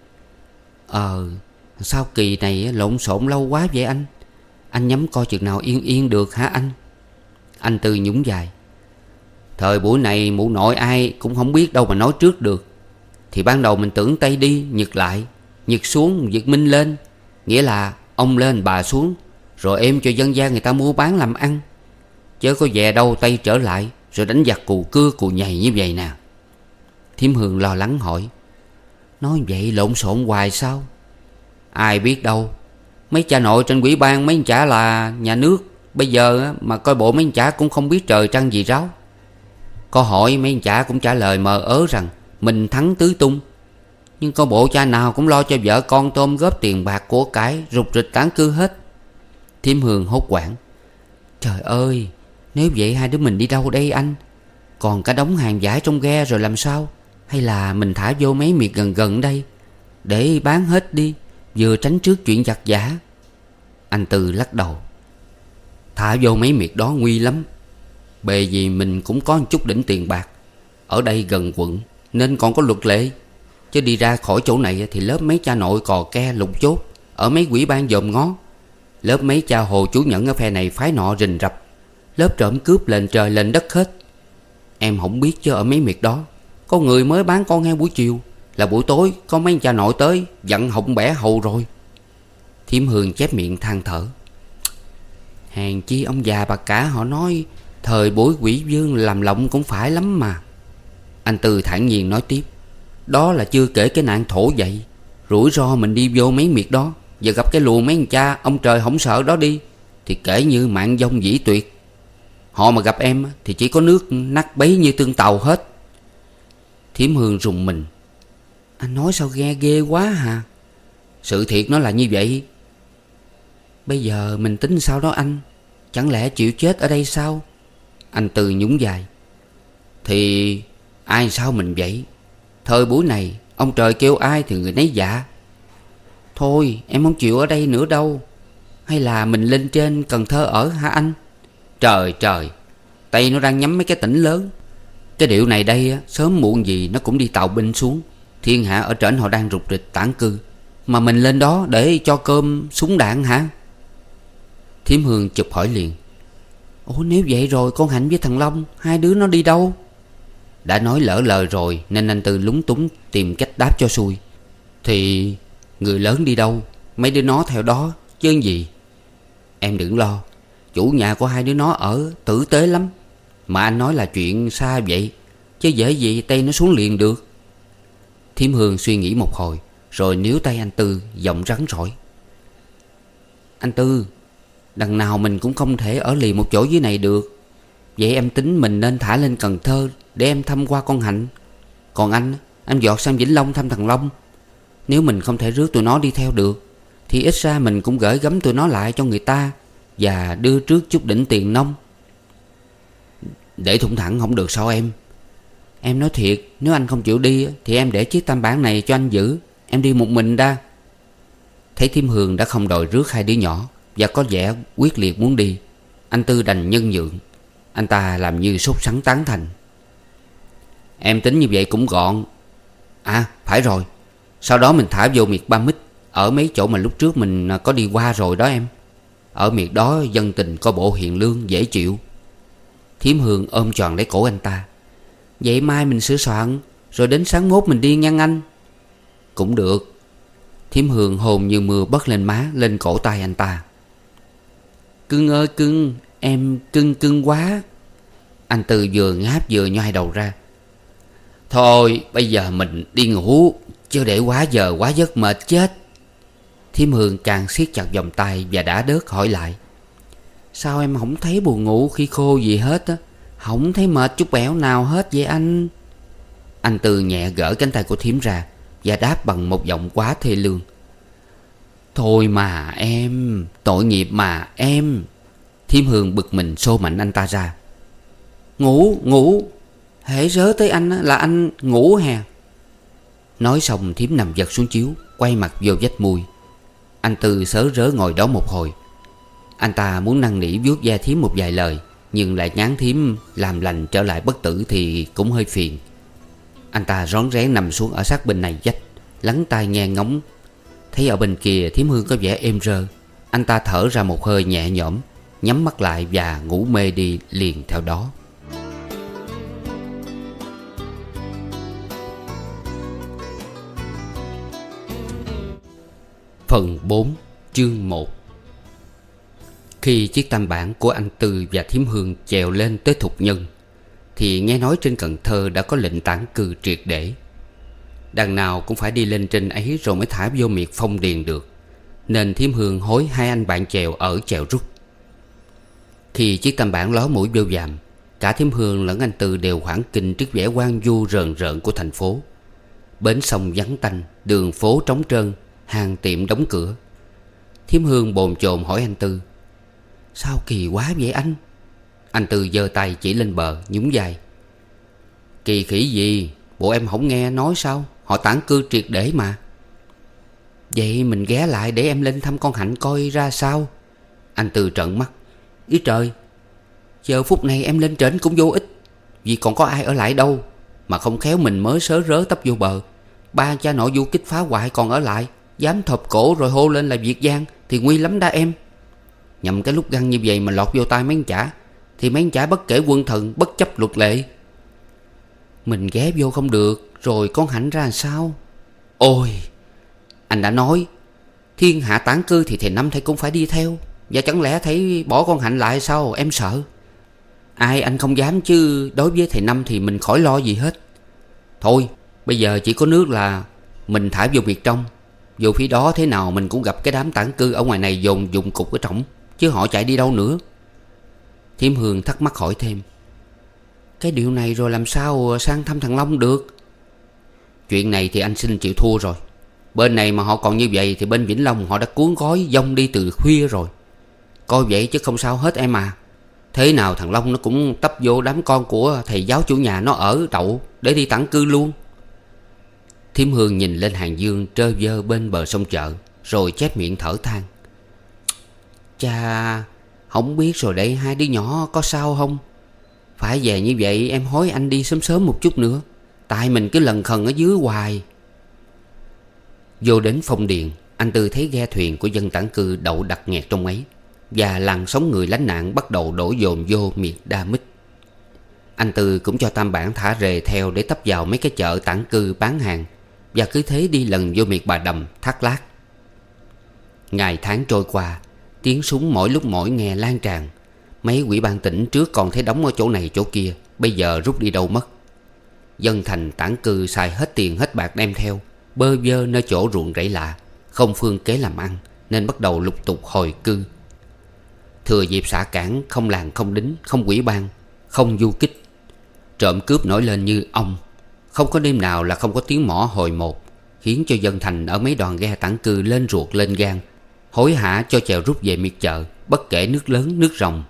Ờ sao kỳ này lộn xộn lâu quá vậy anh? Anh nhắm coi chừng nào yên yên được hả anh?" Anh Tư nhún vai: "Thời buổi này mụ nội ai cũng không biết đâu mà nói trước được. Thì ban đầu mình tưởng Tây đi Nhật lại, Nhật xuống Việt Minh lên, nghĩa là ông lên bà xuống, rồi êm cho dân gian người ta mua bán làm ăn. Chớ có về đâu Tây trở lại rồi đánh giặc cù cưa cù nhầy như vậy nè." Thiểm Hương lo lắng hỏi: "Nói vậy lộn xộn hoài sao?" "Ai biết đâu. Mấy cha nội trên ủy ban mấy chả là nhà nước bây giờ mà coi bộ mấy chả cũng không biết trời trăng gì ráo. Có hỏi mấy chả cũng trả lời mờ ớ rằng mình thắng tứ tung. Nhưng có bộ cha nào cũng lo cho vợ con tôm góp tiền bạc của cải, rục rịch tán cư hết." Thiểm Hương hốt hoảng: "Trời ơi, nếu vậy hai đứa mình đi đâu đây anh? Còn cả đống hàng giải trong ghe rồi làm sao? Hay là mình thả vô mấy miệt gần gần đây để bán hết đi, vừa tránh trước chuyện giặc giả?" Anh Tư lắc đầu: "Thả vô mấy miệt đó nguy lắm. Bề gì mình cũng có một chút đỉnh tiền bạc, ở đây gần quận nên còn có luật lệ. Chứ đi ra khỏi chỗ này thì lớp mấy cha nội cò ke lục chốt ở mấy quỹ ban dòm ngó, lớp mấy cha hồ chú nhẫn ở phe này phái nọ rình rập, lớp trộm cướp lên trời lên đất hết. Em không biết chứ ở mấy miệt đó có người mới bán con heo buổi chiều là buổi tối có mấy cha nội tới dặn họng bẻ hầu rồi." Thiểm Hương chép miệng than thở: "Hèn chi ông già bà cả họ nói thời buổi quỷ vương làm lộng cũng phải lắm mà." Anh Tư thản nhiên nói tiếp: "Đó là chưa kể cái nạn thổ dậy. Rủi ro mình đi vô mấy miệt đó, giờ gặp cái lùa mấy anh cha ông trời không sợ đó đi, thì kể như mạng vong dĩ tuyệt. Họ mà gặp em thì chỉ có nước nát bấy như tương tàu hết." Thiểm Hương rùng mình: "Anh nói sao nghe ghê quá hả?" "Sự thiệt nó là như vậy." Bây giờ mình tính sao đó anh? Chẳng lẽ chịu chết ở đây sao? Anh Tư nhún vai. Thì ai sao mình vậy? Thời buổi này ông trời kêu ai thì người nấy dạ. Thôi em không chịu ở đây nữa đâu. Hay là mình lên trên Cần Thơ ở hả anh? Trời trời, Tây nó đang nhắm mấy cái tỉnh lớn. Cái điệu này đây á, sớm muộn gì nó cũng đi tàu binh xuống. Thiên hạ ở trển họ đang rục rịch tản cư, mà mình lên đó để cho cơm súng đạn hả? Thím Hương chụp hỏi liền. Ủa nếu vậy rồi con Hạnh với thằng Long, hai đứa nó đi đâu? Đã nói lỡ lời rồi nên anh Tư lúng túng tìm cách đáp cho xuôi. Thì người lớn đi đâu, mấy đứa nó theo đó chứ gì. Em đừng lo, chủ nhà của hai đứa nó ở tử tế lắm. Mà anh nói là chuyện xa vậy, chứ dễ gì tay nó xuống liền được. Thím Hương suy nghĩ một hồi rồi níu tay anh Tư, giọng rắn rỏi. Anh Tư, đằng nào mình cũng không thể ở lì một chỗ dưới này được. Vậy em tính mình nên thả lên Cần Thơ để em thăm qua con Hạnh. Còn anh, anh dọt sang Vĩnh Long thăm thằng Long. Nếu mình không thể rước tụi nó đi theo được thì ít ra mình cũng gửi gắm tụi nó lại cho người ta và đưa trước chút đỉnh tiền nông. Để thủng thẳng không được sao em? Em nói thiệt, nếu anh không chịu đi thì em để chiếc tam bản này cho anh giữ. Em đi một mình ra. Thấy thím Hương đã không đòi rước hai đứa nhỏ và có vẻ quyết liệt muốn đi, anh Tư đành nhân nhượng. Anh ta làm như sốt sắng tán thành. Em tính như vậy cũng gọn. À phải rồi, sau đó mình thả vô miệt Ba Mít, ở mấy chỗ mà lúc trước mình có đi qua rồi đó em. Ở miệt đó dân tình có bộ hiền lương dễ chịu. Thím Hương ôm tròn lấy cổ anh ta. Vậy mai mình sửa soạn rồi đến sáng mốt mình đi ngang anh. Cũng được. Thím Hương hồn như mưa bớt lên má, lên cổ tay anh ta. Cưng ơi cưng, em cưng cưng quá. Anh Tư vừa ngáp vừa nhoai đầu ra. Thôi bây giờ mình đi ngủ, chứ để quá giờ quá giấc mệt chết. Thím Hương càng siết chặt vòng tay và đã đớt hỏi lại. Sao em không thấy buồn ngủ khi khô gì hết á? Không thấy mệt chút bẻo nào hết vậy anh? Anh Tư nhẹ gỡ cánh tay của thím ra và đáp bằng một giọng quá thê lương. Thôi mà em, tội nghiệp mà em. Thím Hương bực mình xô mạnh anh ta ra. Ngủ, ngủ. Hễ rớ tới anh là anh ngủ hè. Nói xong thím nằm giật xuống chiếu, quay mặt vô vách mui. Anh Tư sớ rớ ngồi đó một hồi. Anh ta muốn năn nỉ vuốt da thím một vài lời, nhưng lại nhán thím làm lành trở lại bất tử thì cũng hơi phiền. Anh ta rón rén nằm xuống ở sát bên này vách, lắng tai nghe ngóng. Thấy ở bên kia thím Hương có vẻ êm rơ, anh ta thở ra một hơi nhẹ nhõm, nhắm mắt lại và ngủ mê đi liền theo đó. Phần bốn, chương một. Khi chiếc tam bản của anh Tư và thím Hương chèo lên tới Thục Nhân thì nghe nói trên Cần Thơ đã có lệnh tản cư triệt để. Đằng nào cũng phải đi lên trên ấy rồi mới thả vô miệt Phong Điền được, nên thím Hương hối hai anh bạn chèo ở chèo rút. Khi chiếc tam bản ló mũi vô vàm, cả thím Hương lẫn anh Tư đều hoảng kinh trước vẻ hoang vu rờn rợn của thành phố. Bến sông vắng tanh, đường phố trống trơn, hàng tiệm đóng cửa. Thím Hương bồn chồn hỏi anh Tư. Sao kỳ quá vậy anh? Anh Tư giơ tay chỉ lên bờ, nhún vai. Kỳ khỉ gì, bộ em không nghe nói sao? Họ tản cư triệt để mà. Vậy mình ghé lại để em lên thăm con Hạnh coi ra sao. Anh Tư trợn mắt. Ý trời, giờ phút này em lên trển cũng vô ích, vì còn có ai ở lại đâu. Mà không khéo mình mới sớ rớ tấp vô bờ, ba cha nội du kích phá hoại còn ở lại, dám thộp cổ rồi hô lên là Việt Giang thì nguy lắm đa em. Nhầm cái lúc găng như vậy mà lọt vô tay mấy chả thì mấy chả bất kể quân thần, bất chấp luật lệ. Mình ghé vô không được, rồi con Hạnh ra làm sao? Ôi, anh đã nói thiên hạ tản cư thì thầy Năm thầy cũng phải đi theo. Và chẳng lẽ thầy bỏ con Hạnh lại sao? Em sợ. Ai anh không dám, chứ đối với thầy Năm thì mình khỏi lo gì hết. Thôi bây giờ chỉ có nước là mình thả vô miệt trong. Vô phía đó thế nào mình cũng gặp cái đám tản cư ở ngoài này dồn dùng cục ở trỏng, chứ họ chạy đi đâu nữa. Thím Hương thắc mắc hỏi thêm. Cái điều này rồi làm sao sang thăm thằng Long được? Chuyện này thì anh xin chịu thua rồi. Bên này mà họ còn như vậy thì bên Vĩnh Long họ đã cuốn gói dông đi từ khuya rồi. Coi vậy chứ không sao hết em à. Thế nào thằng Long nó cũng tấp vô đám con của thầy giáo chủ nhà nó ở đậu để đi tản cư luôn. Thím Hương nhìn lên hàng dương trơ vơ bên bờ sông chợ, rồi chép miệng thở than. Chà, không biết rồi đây hai đứa nhỏ có sao không? Phải về như vậy em hối anh đi sớm sớm một chút nữa, tại mình cứ lần khần ở dưới hoài. Vô đến Phong Điền, anh Tư thấy ghe thuyền của dân tản cư đậu đặc nghẹt trong ấy, và làn sóng người lánh nạn bắt đầu đổ dồn vô miệt Đa Mít. Anh Tư cũng cho Tam Bản thả rề theo để tấp vào mấy cái chợ tản cư bán hàng, và cứ thế đi lần vô miệt Bà Đầm, Thác Lát. Ngày tháng trôi qua, tiếng súng mỗi lúc mỗi nghe lan tràn. Mấy ủy ban tỉnh trước còn thấy đóng ở chỗ này chỗ kia, bây giờ rút đi đâu mất. Dân thành tản cư xài hết tiền hết bạc đem theo, bơ vơ nơi chỗ ruộng rẫy lạ, không phương kế làm ăn, nên bắt đầu lục tục hồi cư. Thừa dịp xả cảng, không làng không đính, không ủy ban, không du kích, trộm cướp nổi lên như ong. Không có đêm nào là không có tiếng mõ hồi một, khiến cho dân thành ở mấy đoàn ghe tản cư lên ruột lên gan, hối hả cho chèo rút về miệt chợ, bất kể nước lớn nước ròng.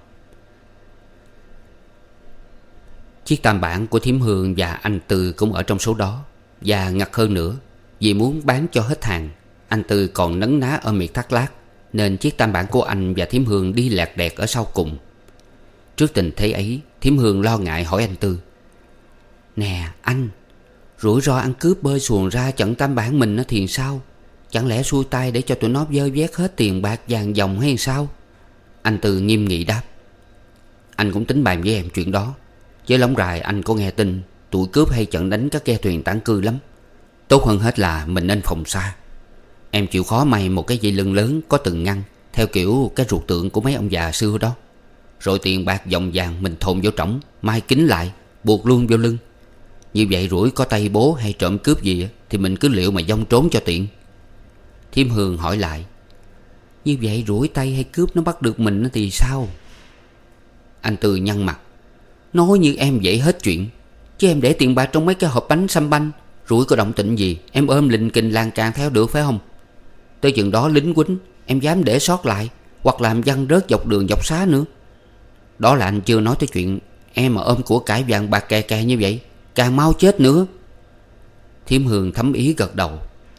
Chiếc Tam Bản của thím Hương và anh Tư cũng ở trong số đó, và ngặt hơn nữa, vì muốn bán cho hết hàng, anh Tư còn nấn ná ở miệt Thác Lát, nên chiếc Tam Bản của anh và thím Hương đi lẹt đẹt ở sau cùng. Trước tình thế ấy, thím Hương lo ngại hỏi anh Tư. Nè anh, rủi ro ăn cướp bơi xuồng ra trận Tam Bản mình nó thì sao? Chẳng lẽ xuôi tay để cho tụi nó vơ vét hết tiền bạc vàng dòng hay sao? Anh Tư nghiêm nghị đáp. Anh cũng tính bàn với em chuyện đó, chứ lóng rài anh có nghe tin tụi cướp hay chặn đánh các ghe thuyền tản cư lắm. Tốt hơn hết là mình nên phòng xa. Em chịu khó may một cái dây lưng lớn có từng ngăn, theo kiểu cái ruột tượng của mấy ông già xưa đó. Rồi tiền bạc dòng vàng mình thồn vô trỏng, mai kín lại, buộc luôn vô lưng. Như vậy rủi có tay bố hay trộm cướp gì thì mình cứ liệu mà vong trốn cho tiện. Thím Hương hỏi lại. Như vậy rủi tay hay cướp nó bắt được mình thì sao? Anh Tư nhăn mặt. Nói như em vậy hết chuyện, chứ em để tiền bạc trong mấy cái hộp bánh xăm banh, rủi có động tĩnh gì em ôm lình kình lan tràn theo được phải không? Tới chừng đó lính quýnh em dám để sót lại, hoặc làm văng rớt dọc đường dọc xá nữa. Đó là anh chưa nói tới chuyện em mà ôm của cải vàng bạc kè kè như vậy, càng mau chết nữa. Thím Hương thấm ý gật đầu.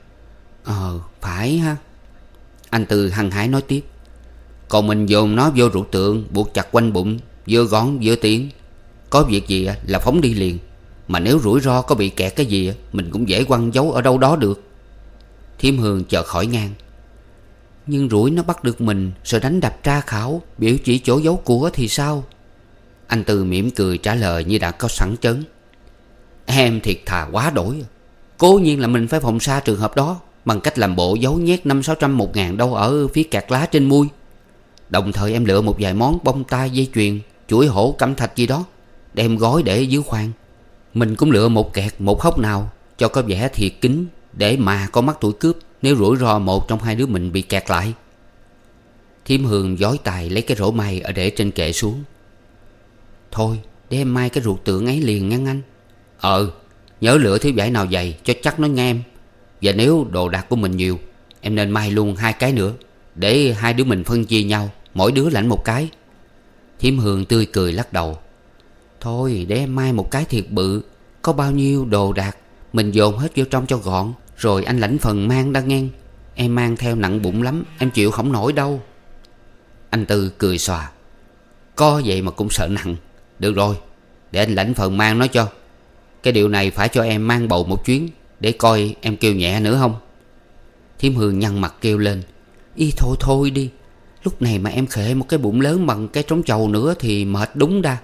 Ờ phải ha. Anh Tư hăng hái nói tiếp. Còn mình dồn nó vô rượu tượng, buộc chặt quanh bụng, vừa gọn vừa tiện. Có việc gì là phóng đi liền. Mà nếu rủi ro có bị kẹt cái gì, mình cũng dễ quăng giấu ở đâu đó được. Thím Hương chợt hỏi ngang. Nhưng rủi nó bắt được mình, rồi đánh đập tra khảo, biểu chỉ chỗ giấu của thì sao? Anh Tư mỉm cười trả lời như đã có sẵn chớn. Em thiệt thà quá đổi. Cố nhiên là mình phải phòng xa trường hợp đó, bằng cách làm bộ giấu nhét năm sáu trăm một ngàn đâu ở phía cạc lá trên mui. Đồng thời em lựa một vài món bông tai dây chuyền, chuỗi hổ cẩm thạch gì đó, đem gói để dưới khoang. Mình cũng lựa một kẹt một hốc nào cho có vẻ thiệt kín, để mà có mắt tụi cướp nếu rủi ro một trong hai đứa mình bị kẹt lại. Thím Hương vói tài lấy cái rổ may ở để trên kệ xuống. Thôi để em may cái ruột tượng ấy liền ngăn anh. Ờ nhớ lựa thiếu vải nào dày cho chắc nó nghe em. Và nếu đồ đạc của mình nhiều, em nên may luôn hai cái nữa, để hai đứa mình phân chia nhau, mỗi đứa lãnh một cái. Thím Hương tươi cười lắc đầu. Thôi để em may một cái thiệt bự, có bao nhiêu đồ đạc mình dồn hết vô trong cho gọn, rồi anh lãnh phần mang đã nghe. Em mang theo nặng bụng lắm, em chịu không nổi đâu. Anh Tư cười xòa. Có vậy mà cũng sợ nặng. Được rồi, để anh lãnh phần mang nó cho. Cái điều này phải cho em mang bầu một chuyến, để coi em kêu nhẹ nữa không. Thím Hương nhăn mặt kêu lên. Y thôi thôi đi, lúc này mà em khệ một cái bụng lớn bằng cái trống trầu nữa thì mệt đúng đa.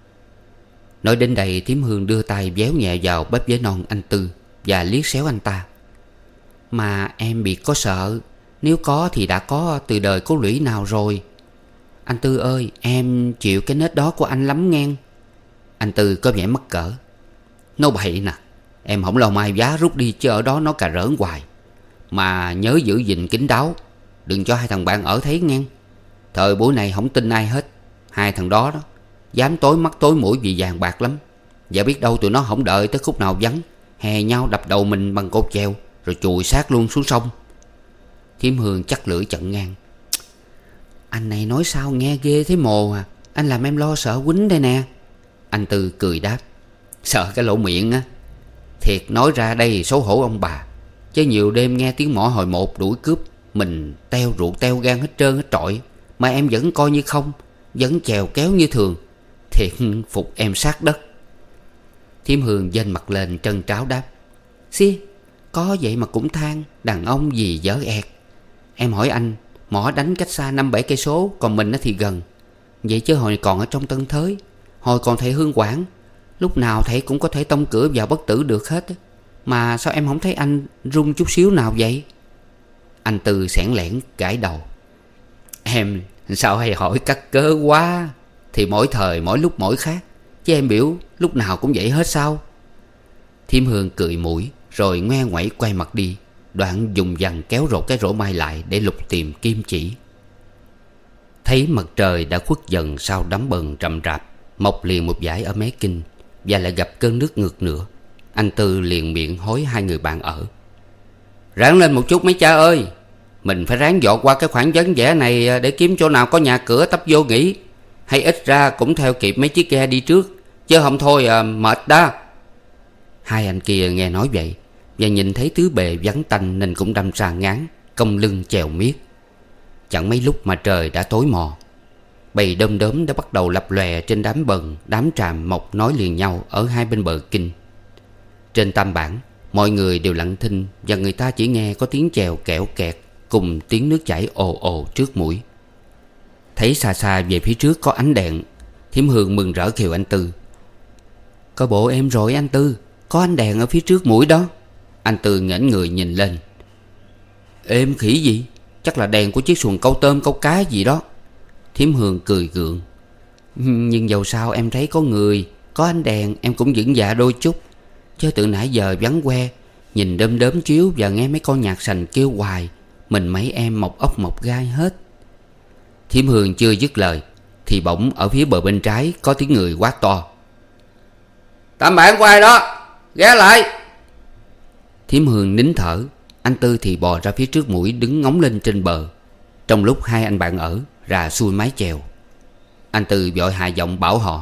Nói đến đây, thím Hương đưa tay véo nhẹ vào bắp giấy non anh Tư và liếc xéo anh ta. Mà em bị có sợ, nếu có thì đã có từ đời có lũy nào rồi. Anh Tư ơi, em chịu cái nết đó của anh lắm nghe. Anh Tư có vẻ mắc cỡ. Nói bậy nè, em không lo mai giá rút đi chứ ở đó nó cà rỡn hoài. Mà nhớ giữ gìn kín đáo, đừng cho hai thằng bạn ở thấy nghe. Thời buổi này không tin ai hết. Hai thằng đó đó dám tối mắt tối mũi vì vàng bạc lắm. Và biết đâu tụi nó không đợi tới khúc nào vắng, hè nhau đập đầu mình bằng cột chèo, rồi chùi xác luôn xuống sông. Thiêm Hương chắc lưỡi chặn ngang: Anh này nói sao nghe ghê thế mồ à. Anh làm em lo sợ quýnh đây nè. Anh Tư cười đáp: Sợ cái lỗ miệng á. Thiệt nói ra đây xấu hổ ông bà. Chứ nhiều đêm nghe tiếng mỏ hồi một đuổi cướp, mình teo ruột teo gan hết trơn hết trọi, mà em vẫn coi như không, vẫn chèo kéo như thường. Thiệt phục em sát đất. Thiêm Hương vênh mặt lên trân tráo đáp: Xi, có vậy mà cũng than đàn ông gì dở ẹt. Em hỏi anh, mỏ đánh cách xa năm bảy cây số, còn mình thì gần. Vậy chứ hồi còn ở trong Tân Thới, hồi còn thầy Hương Quảng, lúc nào thầy cũng có thể tông cửa vào bất tử được hết. Mà sao em không thấy anh run chút xíu nào vậy? Anh Tư xẻn lẻn gãi đầu: Em sao hay hỏi cắt cớ quá. Thì mỗi thời mỗi lúc mỗi khác, chứ em biểu lúc nào cũng vậy hết sao? Thiêm Hương cười mũi rồi ngoe ngoẩy quay mặt đi, đoạn dùng dằn kéo rột cái rổ mai lại để lục tìm kim chỉ. Thấy mặt trời đã khuất dần sau đám bần rậm rạp, mọc liền một dải ở mé kinh, và lại gặp cơn nước ngược nữa. Anh Tư liền miệng hối hai người bạn ở: Ráng lên một chút mấy cha ơi. Mình phải ráng dọt qua cái khoảng vắng vẻ này để kiếm chỗ nào có nhà cửa tấp vô nghỉ. Hay ít ra cũng theo kịp mấy chiếc ghe đi trước, chứ không thôi à, mệt đó. Hai anh kia nghe nói vậy và nhìn thấy tứ bề vắng tanh nên cũng đâm ra ngán, cong lưng chèo miết. Chẳng mấy lúc mà trời đã tối mò. Bầy đom đóm đã bắt đầu lập lòe trên đám bần, đám tràm mọc nối liền nhau ở hai bên bờ kinh. Trên tam bản, mọi người đều lặng thinh, và người ta chỉ nghe có tiếng chèo kẽo kẹt cùng tiếng nước chảy ồ ồ trước mũi. Thấy xa xa về phía trước có ánh đèn, Thiêm Hương mừng rỡ khiều anh Tư: Coi bộ em rồi anh Tư, có ánh đèn ở phía trước mũi đó. Anh Tư nghển người nhìn lên: Êm khỉ gì, chắc là đèn của chiếc xuồng câu tôm câu cá gì đó. Thiêm Hương cười gượng: Nhưng dầu sao em thấy có người, có ánh đèn em cũng vững dạ đôi chút. Chứ từ nãy giờ vắng que, nhìn đom đóm chiếu và nghe mấy con nhạc sành kêu hoài, mình mấy em mọc ốc mọc gai hết. Thiêm Hương chưa dứt lời thì bỗng ở phía bờ bên trái có tiếng người quát to: Tam bản của ai đó, ghé lại. Thiêm Hương nín thở. Anh Tư thì bò ra phía trước mũi đứng ngóng lên trên bờ, trong lúc hai anh bạn ở rà xuôi mái chèo. Anh Tư vội hạ giọng bảo họ: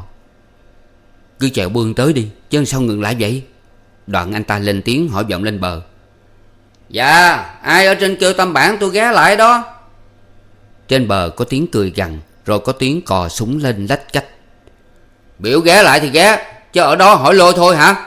Cứ chèo bươn tới đi, chứ sao ngừng lại vậy? Đoạn anh ta lên tiếng hỏi vọng lên bờ: Dạ, ai ở trên kêu tam bản tôi ghé lại đó. Trên bờ có tiếng cười gằn, rồi có tiếng cò súng lên lách cách: Biểu ghé lại thì ghé, chứ ở đó hỏi lôi thôi hả?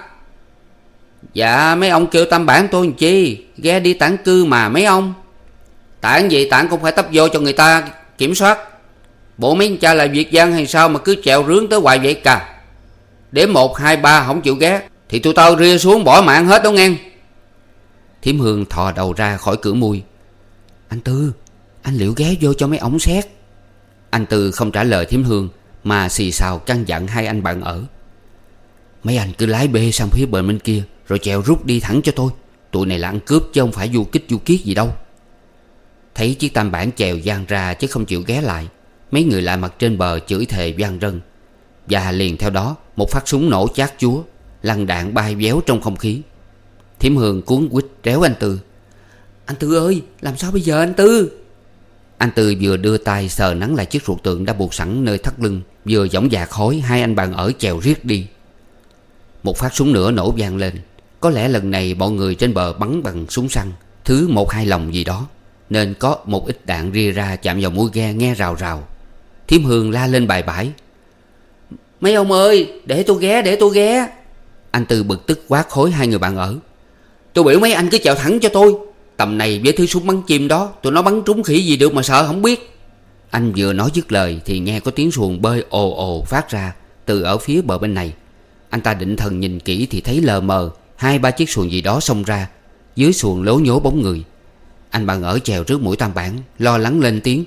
Dạ mấy ông kêu tam bản tôi làm chi, ghé đi tản cư mà mấy ông. Tản gì tản cũng phải tấp vô cho người ta kiểm soát. Bộ mấy anh cha là việc gian hay sao mà cứ trèo rướng tới hoài vậy cả. Để một hai ba không chịu ghé thì tụi tao ria xuống bỏ mạng hết đó nghe. Thiêm Hương thò đầu ra khỏi cửa mui: Anh Tư, anh liệu ghé vô cho mấy ổng xét? Anh Tư không trả lời Thiêm Hương, mà xì xào căn dặn hai anh bạn ở: Mấy anh cứ lái bê sang phía bờ bên kia, rồi chèo rút đi thẳng cho tôi. Tụi này là ăn cướp chứ không phải du kích du kiết gì đâu. Thấy chiếc tam bản chèo vang ra chứ không chịu ghé lại, mấy người lạ mặt trên bờ chửi thề vang rân. Và liền theo đó một phát súng nổ chát chúa, lăn đạn bay véo trong không khí. Thiêm Hương cuốn quýt réo anh Tư: Anh Tư ơi, làm sao bây giờ anh Tư? Anh Tư vừa đưa tay sờ nắn lại chiếc ruột tượng đã buộc sẵn nơi thắt lưng, vừa dõng dạc hối hai anh bạn ở chèo riết đi. Một phát súng nữa nổ vang lên. Có lẽ lần này bọn người trên bờ bắn bằng súng săn, thứ một hai lòng gì đó, nên có một ít đạn ria ra chạm vào mũi ghe nghe rào rào. Thiêm Hương la lên bài bãi: Mấy ông ơi, để tôi ghé, để tôi ghé. Anh Tư bực tức quát khối hai người bạn ở: Tôi biểu mấy anh cứ chèo thẳng cho tôi. Tầm này với thứ súng bắn chim đó, tụi nó bắn trúng khỉ gì được mà sợ không biết. Anh vừa nói dứt lời thì nghe có tiếng xuồng bơi ồ ồ phát ra từ ở phía bờ bên này. Anh ta định thần nhìn kỹ thì thấy lờ mờ hai ba chiếc xuồng gì đó xông ra. Dưới xuồng lố nhố bóng người. Anh bạn ở chèo trước mũi tam bản lo lắng lên tiếng: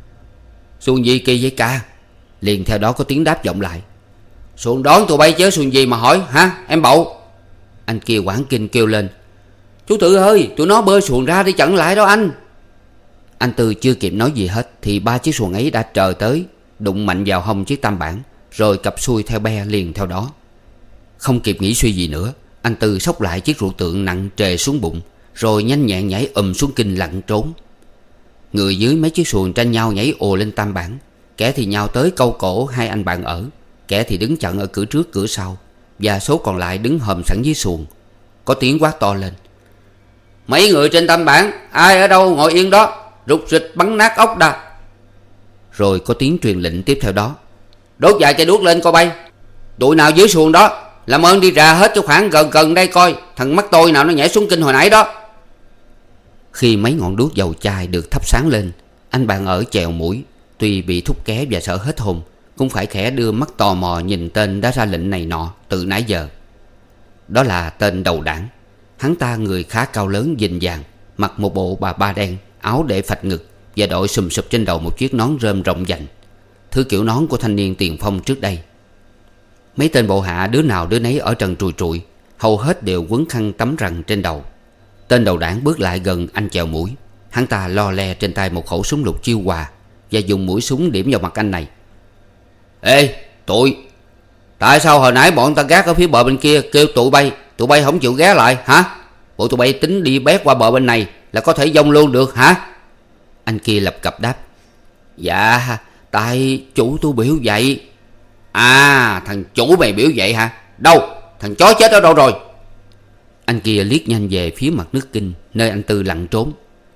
Xuồng gì kỳ vậy ca? Liền theo đó có tiếng đáp vọng lại: Xuồng đón tụi bay chứ xuồng gì mà hỏi hả em bậu? Anh kia quảng kinh kêu lên: Chú Tự ơi, tụi nó bơi xuồng ra để chặn lại đó anh. Anh Tư chưa kịp nói gì hết thì ba chiếc xuồng ấy đã trờ tới, đụng mạnh vào hông chiếc tam bản, rồi cặp xuôi theo be liền theo đó. Không kịp nghĩ suy gì nữa, anh Tư xốc lại chiếc rượu tượng nặng trề xuống bụng, rồi nhanh nhẹn nhảy ùm xuống kinh lặn trốn. Người dưới mấy chiếc xuồng tranh nhau nhảy ồ lên tam bản. Kẻ thì nhào tới câu cổ hai anh bạn ở, kẻ thì đứng chặn ở cửa trước cửa sau, và số còn lại đứng hòm sẵn dưới xuồng. Có tiếng quát to lên: "Mấy người trên tam bản, ai ở đâu ngồi yên đó, rục rịch bắn nát ốc đà." Rồi có tiếng truyền lệnh tiếp theo đó: "Đốt vài cây đuốc lên coi bay. Tụi nào dưới xuồng đó làm ơn đi ra hết cho khoảng gần gần đây coi thằng mắt tôi nào nó nhảy xuống kinh hồi nãy đó." Khi mấy ngọn đuốc dầu chai được thắp sáng lên, anh bạn ở chèo mũi, tuy bị thúc ké và sợ hết hồn, cũng phải khẽ đưa mắt tò mò nhìn tên đã ra lệnh này nọ từ nãy giờ. Đó là tên đầu đảng. Hắn ta người khá cao lớn dình dàng, mặc một bộ bà ba đen, áo để phạch ngực, và đội sùm sụp trên đầu một chiếc nón rơm rộng vành, thứ kiểu nón của thanh niên tiền phong trước đây. Mấy tên bộ hạ đứa nào đứa nấy ở trần trùi trụi, hầu hết đều quấn khăn tắm rằn trên đầu. Tên đầu đảng bước lại gần anh chèo mũi. Hắn ta lo le trên tay một khẩu súng lục chiêu hòa, và dùng mũi súng điểm vào mặt anh này. "Ê tụi, tại sao hồi nãy bọn ta gác ở phía bờ bên kia kêu tụi bay, tụi bay không chịu ghé lại hả? Bộ tụi bay tính đi bét qua bờ bên này là có thể dông luôn được hả?" Anh kia lập cập đáp: "Dạ tại chủ tôi biểu vậy." "À, thằng chủ mày biểu vậy hả? Đâu, thằng chó chết ở đâu rồi?" Anh kia liếc nhanh về phía mặt nước kinh, nơi anh Tư lặn trốn.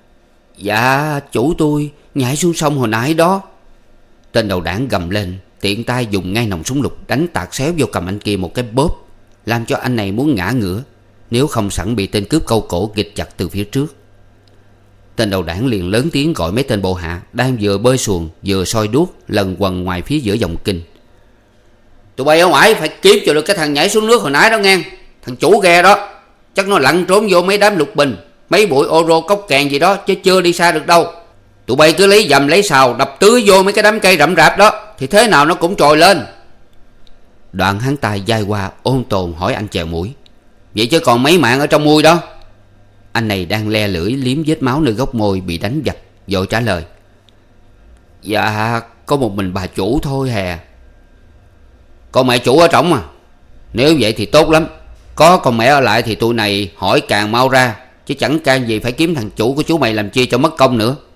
"Dạ chủ tôi nhảy xuống sông hồi nãy đó." Tên đầu đảng gầm lên, tiện tay dùng ngay nòng súng lục đánh tạt xéo vô cầm anh kia một cái bóp, làm cho anh này muốn ngã ngửa, nếu không sẵn bị tên cướp câu cổ gịch chặt từ phía trước. Tên đầu đảng liền lớn tiếng gọi mấy tên bộ hạ đang vừa bơi xuồng vừa soi đuốc lần quần ngoài phía giữa dòng kinh: "Tụi bay ở ngoài phải kiếm cho được cái thằng nhảy xuống nước hồi nãy đó nghe. Thằng chủ ghe đó chắc nó lặn trốn vô mấy đám lục bình, mấy bụi ô rô cốc kèn gì đó, chứ chưa đi xa được đâu. Tụi bay cứ lấy dầm lấy xào đập tưới vô mấy cái đám cây rậm rạp đó, thì thế nào nó cũng trồi lên." Đoạn hắn ta dai qua ôn tồn hỏi anh chèo mũi: "Vậy chứ còn mấy mạng ở trong mui đó?" Anh này đang le lưỡi liếm vết máu nơi gốc môi bị đánh vạch, vội trả lời: "Dạ có một mình bà chủ thôi hè." "Con mẹ chủ ở trỏng à? Nếu vậy thì tốt lắm. Có con mẹ ở lại thì tụi này hỏi càng mau ra, chứ chẳng can gì phải kiếm thằng chủ của chú mày làm chi cho mất công nữa."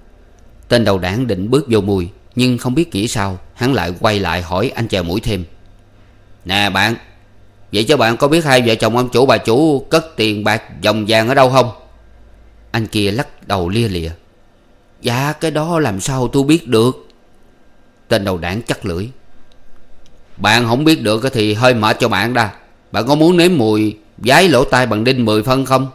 Tên đầu đảng định bước vô mùi, nhưng không biết kỹ sao hắn lại quay lại hỏi anh chèo mũi thêm: "Nè bạn, vậy chứ bạn có biết hai vợ chồng ông chủ bà chủ cất tiền bạc vòng vàng ở đâu không?" Anh kia lắc đầu lia lịa: "Dạ cái đó làm sao tôi biết được." Tên đầu đảng chắc lưỡi: "Bạn không biết được thì hơi mệt cho bạn đa. Bạn có muốn nếm mùi vái lỗ tai bằng đinh mười phân không?"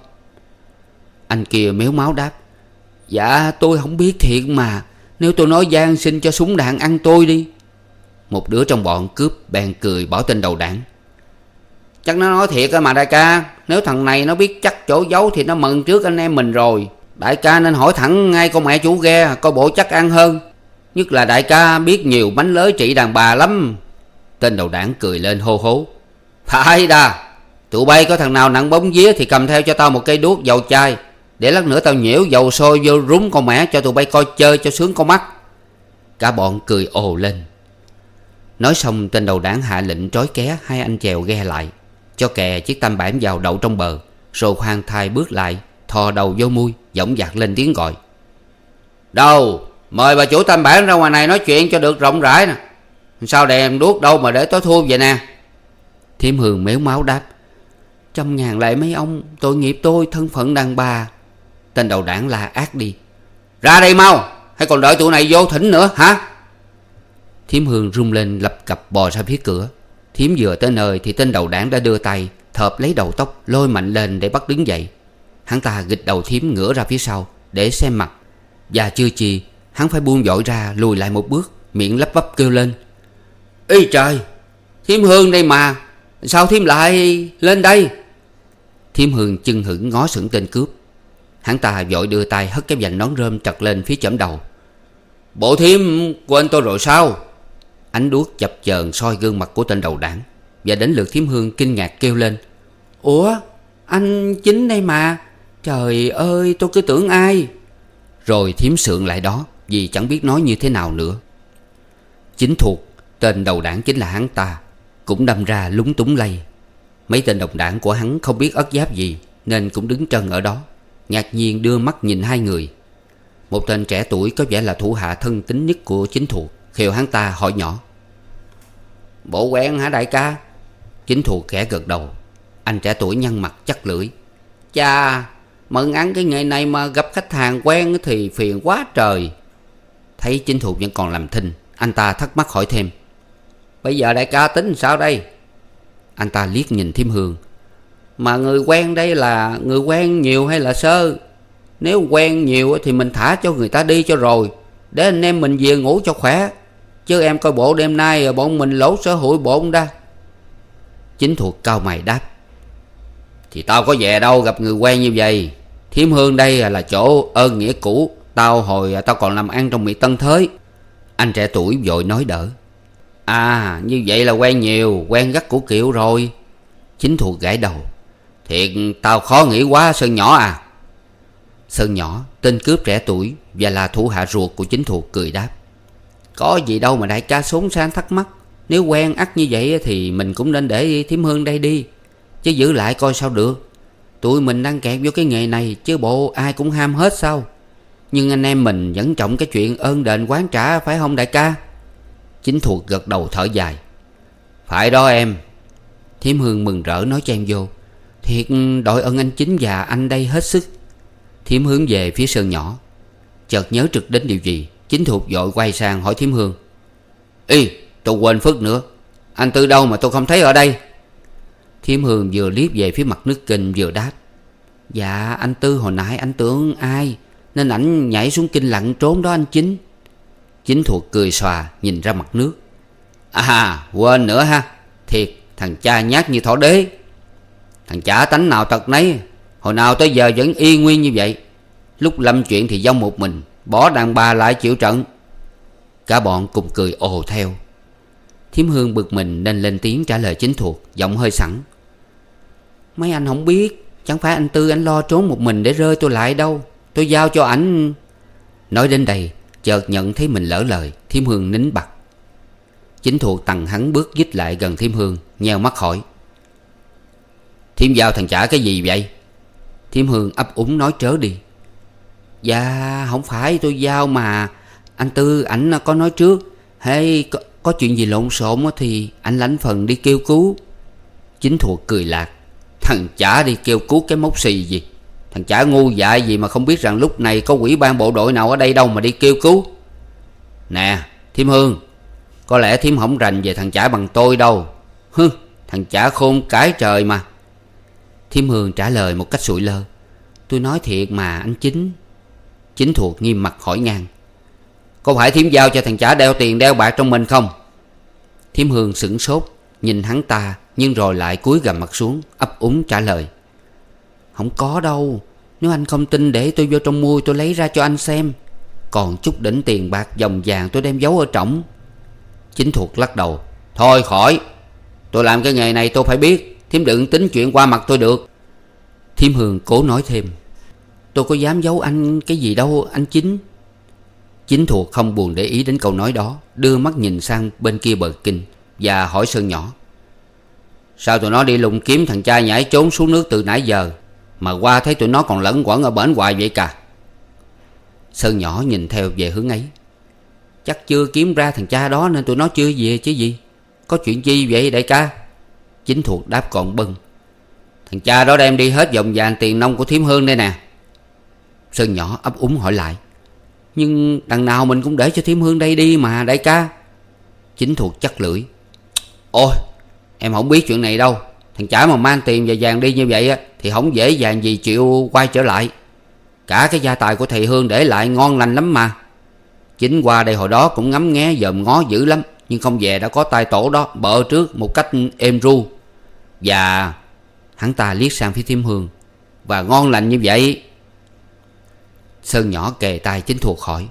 Anh kia méo máu đáp: "Dạ tôi không biết thiệt mà. Nếu tôi nói gian xin cho súng đạn ăn tôi đi." Một đứa trong bọn cướp bèn cười bảo tên đầu đảng: "Chắc nó nói thiệt á mà đại ca. Nếu thằng này nó biết chắc chỗ giấu thì nó mừng trước anh em mình rồi. Đại ca nên hỏi thẳng ngay con mẹ chủ ghe, coi bộ chắc ăn hơn. Nhất là đại ca biết nhiều bánh lới trị đàn bà lắm." Tên đầu đảng cười lên hô hố: "Phải đà, tụi bay có thằng nào nặng bóng vía thì cầm theo cho tao một cây đuốc dầu chai, để lát nữa tao nhiễu dầu sôi vô rúng con mẹ cho tụi bay coi chơi cho sướng con mắt." Cả bọn cười ồ lên. Nói xong tên đầu đảng hạ lệnh trói ké hai anh chèo ghe lại, cho kè chiếc tam bản vào đậu trong bờ, rồi khoan thai bước lại, thò đầu vô mui, dõng dạc lên tiếng gọi: "Đâu, mời bà chủ tam bản ra ngoài này nói chuyện cho được rộng rãi nè. Sao đèn đuốc đâu mà để tối thui vậy nè?" Thím Hương méo máu đáp: "Trăm ngàn lại mấy ông, tội nghiệp tôi thân phận đàn bà." Tên đầu đảng la ác đi: "Ra đây mau, hay còn đợi tụi này vô thỉnh nữa hả?" Thím Hương rung lên lập cập bò ra phía cửa. Thím vừa tới nơi thì tên đầu đảng đã đưa tay thợp lấy đầu tóc lôi mạnh lên để bắt đứng dậy. Hắn ta gịch đầu thím ngửa ra phía sau để xem mặt, và chưa chi hắn phải buông vội ra lùi lại một bước, miệng lắp bắp kêu lên: "Ý trời, thím Hương đây mà, sao thím lại lên đây?" Thím Hương chưng hửng ngó sững tên cướp. Hắn ta vội đưa tay hất cái vành nón rơm trật lên phía chõm đầu: "Bộ thím quên tôi rồi sao?" Ánh đuốc chập chờn soi gương mặt của tên đầu đảng, và đến lượt thím Hương kinh ngạc kêu lên: "Ủa, anh Chính đây mà. Trời ơi, tôi cứ tưởng ai." Rồi thím sượng lại đó, vì chẳng biết nói như thế nào nữa. Chính thuộc, tên đầu đảng chính là hắn ta, cũng đâm ra lúng túng lây. Mấy tên đồng đảng của hắn không biết ất giáp gì, nên cũng đứng trân ở đó, ngạc nhiên đưa mắt nhìn hai người. Một tên trẻ tuổi có vẻ là thủ hạ thân tín nhất của chính thuộc khều hắn ta hỏi nhỏ: "Bộ quen hả đại ca?" Chính thuộc khẽ gật đầu. Anh trẻ tuổi nhăn mặt chắc lưỡi: "Chà, mận ăn cái nghề này mà gặp khách hàng quen thì phiền quá trời." Thấy chính thuộc vẫn còn làm thinh, anh ta thắc mắc hỏi thêm: "Bây giờ đại ca tính sao đây?" Anh ta liếc nhìn Thiêm Hương: "Mà người quen đây là người quen nhiều hay là sơ? Nếu quen nhiều thì mình thả cho người ta đi cho rồi, để anh em mình về ngủ cho khỏe. Chứ em coi bộ đêm nay bọn mình lỗ sở hụi bộn đa." Chính thuộc cau mày đáp: "Thì tao có về đâu gặp người quen như vậy. Thiêm Hương đây là chỗ ơn nghĩa cũ, tao hồi tao còn làm ăn trong miệt Tân Thới." Anh trẻ tuổi vội nói đỡ: "À, như vậy là quen nhiều, quen gắt của Kiệu rồi." Chính thuộc gãi đầu: "Thiệt tao khó nghĩ quá Sơn nhỏ à." Sơn nhỏ, tên cướp trẻ tuổi và là thủ hạ ruột của chính thuộc, cười đáp: "Có gì đâu mà đại ca xốn sang thắc mắc. Nếu quen ắt như vậy thì mình cũng nên để Thiêm Hương đây đi, chứ giữ lại coi sao được. Tụi mình đang kẹt vô cái nghề này, chứ bộ ai cũng ham hết sao. Nhưng anh em mình vẫn trọng cái chuyện ơn đền quán trả, phải không đại ca?" Chính thuộc gật đầu thở dài: "Phải đó em." Thiêm Hương mừng rỡ nói chen vô: "Thiệt đội ơn anh Chính và anh đây hết sức." Thiêm hướng về phía Sơn nhỏ, chợt nhớ trực đến điều gì. Chính thuộc vội quay sang hỏi Thiêm Hương: "Ê, tôi quên phức nữa, anh Tư đâu mà tôi không thấy ở đây?" Thiêm Hương vừa liếc về phía mặt nước kênh vừa đáp: "Dạ anh Tư hồi nãy anh tưởng ai nên ảnh nhảy xuống kênh lặn trốn đó anh Chính." Chính thuộc cười xòa nhìn ra mặt nước: "À quên nữa ha, thiệt thằng cha nhát như thỏ đế. Thằng chả tánh nào tật nấy, hồi nào tới giờ vẫn y nguyên như vậy. Lúc lâm chuyện thì vong một mình, bỏ đàn bà lại chịu trận." Cả bọn cùng cười ồ theo. Thiêm Hương bực mình nên lên tiếng trả lời chính thuộc, giọng hơi sẵn: "Mấy anh không biết, chẳng phải anh Tư anh lo trốn một mình để rơi tôi lại đâu. Tôi giao cho ảnh." Nói đến đây chợt nhận thấy mình lỡ lời. Thiêm Hương nín bặt. Chính thuộc tằng hắn bước dít lại gần Thiêm Hương, nheo mắt hỏi: "Thiêm giao thằng chả cái gì vậy?" Thiêm Hương ấp úng nói trớ đi: "Dạ không phải tôi giao mà anh Tư ảnh có nói trước, hay có, có chuyện gì lộn xộn thì anh lãnh phần đi kêu cứu." Chính thuộc cười lạc: "Thằng chả đi kêu cứu cái mốc xì gì. Thằng chả ngu dại gì mà không biết rằng lúc này có quỹ ban bộ đội nào ở đây đâu mà đi kêu cứu. Nè Thiêm Hương, có lẽ Thiêm không rành về thằng chả bằng tôi đâu. Hừ, thằng chả khôn cái trời mà." Thiêm Hương trả lời một cách sụi lơ: "Tôi nói thiệt mà anh Chính." Chính thuộc nghiêm mặt hỏi ngang: "Có phải Thiêm giao cho thằng chả đeo tiền đeo bạc trong mình không?" Thiêm Hương sửng sốt nhìn hắn ta, nhưng rồi lại cúi gằm mặt xuống, ấp úng trả lời: "Không có đâu. Nếu anh không tin để tôi vô trong mui tôi lấy ra cho anh xem. Còn chút đỉnh tiền bạc vòng vàng tôi đem giấu ở trỏng." Chính thuộc lắc đầu: "Thôi khỏi, tôi làm cái nghề này tôi phải biết. Thiêm đừng tính chuyện qua mặt tôi được." Thiêm Hương cố nói thêm: "Tôi có dám giấu anh cái gì đâu anh Chính." Chính thuộc không buồn để ý đến câu nói đó, đưa mắt nhìn sang bên kia bờ kinh và hỏi Sơn nhỏ: "Sao tụi nó đi lùng kiếm thằng cha nhảy trốn xuống nước từ nãy giờ, mà qua thấy tụi nó còn lẫn quẩn ở bển hoài vậy cả?" Sơn nhỏ nhìn theo về hướng ấy: "Chắc chưa kiếm ra thằng cha đó nên tụi nó chưa về chứ gì. Có chuyện chi vậy đại ca?" Chính thuộc đáp còn bâng: "Thằng cha đó đem đi hết vòng vàng tiền nông của Thiêm Hương đây nè." Sơn nhỏ ấp úng hỏi lại: "Nhưng đằng nào mình cũng để cho Thiêm Hương đây đi mà đại ca." Chính thuộc chắc lưỡi: "Ôi, em không biết chuyện này đâu. Thằng chả mà mang tiền và vàng đi như vậy thì không dễ dàng gì chịu quay trở lại. Cả cái gia tài của thầy Hương để lại ngon lành lắm mà. Chính qua đây hồi đó cũng ngắm nghé dòm ngó dữ lắm, nhưng không về đã có tay tổ đó bợ trước một cách êm ru. Và..." hắn ta liếc sang phía Thiêm Hương: "và ngon lành như vậy." Sơn nhỏ kề tai Chính thuộc hỏi: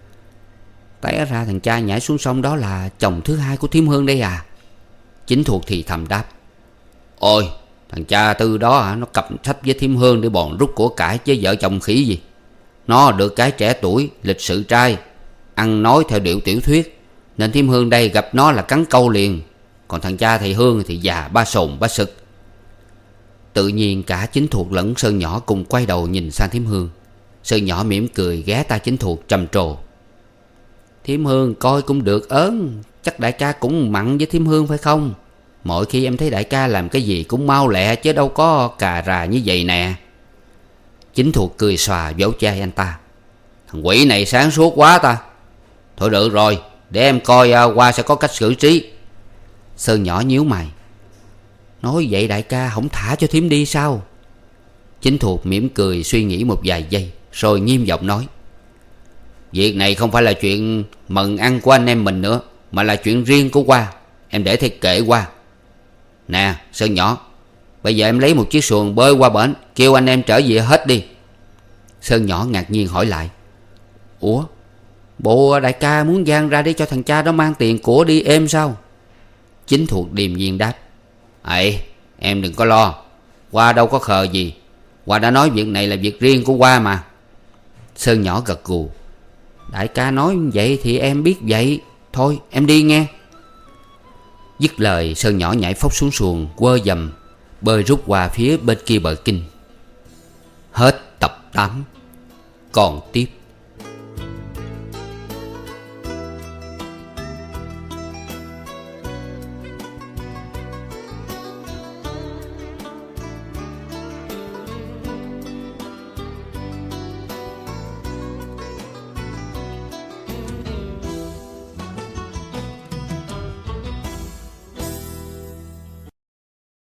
"Té ra thằng cha nhảy xuống sông đó là chồng thứ hai của Thiêm Hương đây à?" Chính thuộc thì thầm đáp: "Ôi, thằng cha Tư đó hả, nó cặp sách với Thiêm Hương để bòn rút của cải chứ vợ chồng khỉ gì. Nó được cái trẻ tuổi, lịch sự trai, ăn nói theo điệu tiểu thuyết, nên Thiêm Hương đây gặp nó là cắn câu liền. Còn thằng cha thầy Hương thì già ba sồn ba sực." Tự nhiên cả Chính Thuộc lẫn Sơn Nhỏ cùng quay đầu nhìn sang Thiêm Hương. Sơn Nhỏ mỉm cười ghé tai Chính Thuộc trầm trồ: Thiêm Hương coi cũng được ớn. Chắc đại ca cũng mặn với Thiêm Hương phải không? Mỗi khi em thấy đại ca làm cái gì cũng mau lẹ, chứ đâu có cà rà như vậy nè. Chính Thuộc cười xòa vỗ vai anh ta: Thằng quỷ này sáng suốt quá ta. Thôi được rồi, để em coi uh, qua sẽ có cách xử trí. Sơn Nhỏ nhíu mày: Nói vậy đại ca không thả cho thím đi sao? Chính Thuộc mỉm cười suy nghĩ một vài giây, rồi nghiêm giọng nói: Việc này không phải là chuyện mần ăn của anh em mình nữa, mà là chuyện riêng của Hoa. Em để thầy kệ Hoa. Nè Sơn Nhỏ, bây giờ em lấy một chiếc xuồng bơi qua bển, kêu anh em trở về hết đi. Sơn Nhỏ ngạc nhiên hỏi lại: Ủa, bộ đại ca muốn giang ra để cho thằng cha đó mang tiền của đi êm sao? Chính Thuộc điềm nhiên đáp: Ây, em đừng có lo. Hoa đâu có khờ gì. Hoa đã nói việc này là việc riêng của Hoa mà. Sơn Nhỏ gật gù: Đại ca nói vậy thì em biết vậy. Thôi em đi nghe. Dứt lời, Sơn Nhỏ nhảy phóc xuống xuồng, quơ dầm bơi rút qua phía bên kia bờ kinh. Hết tập tám. Còn tiếp.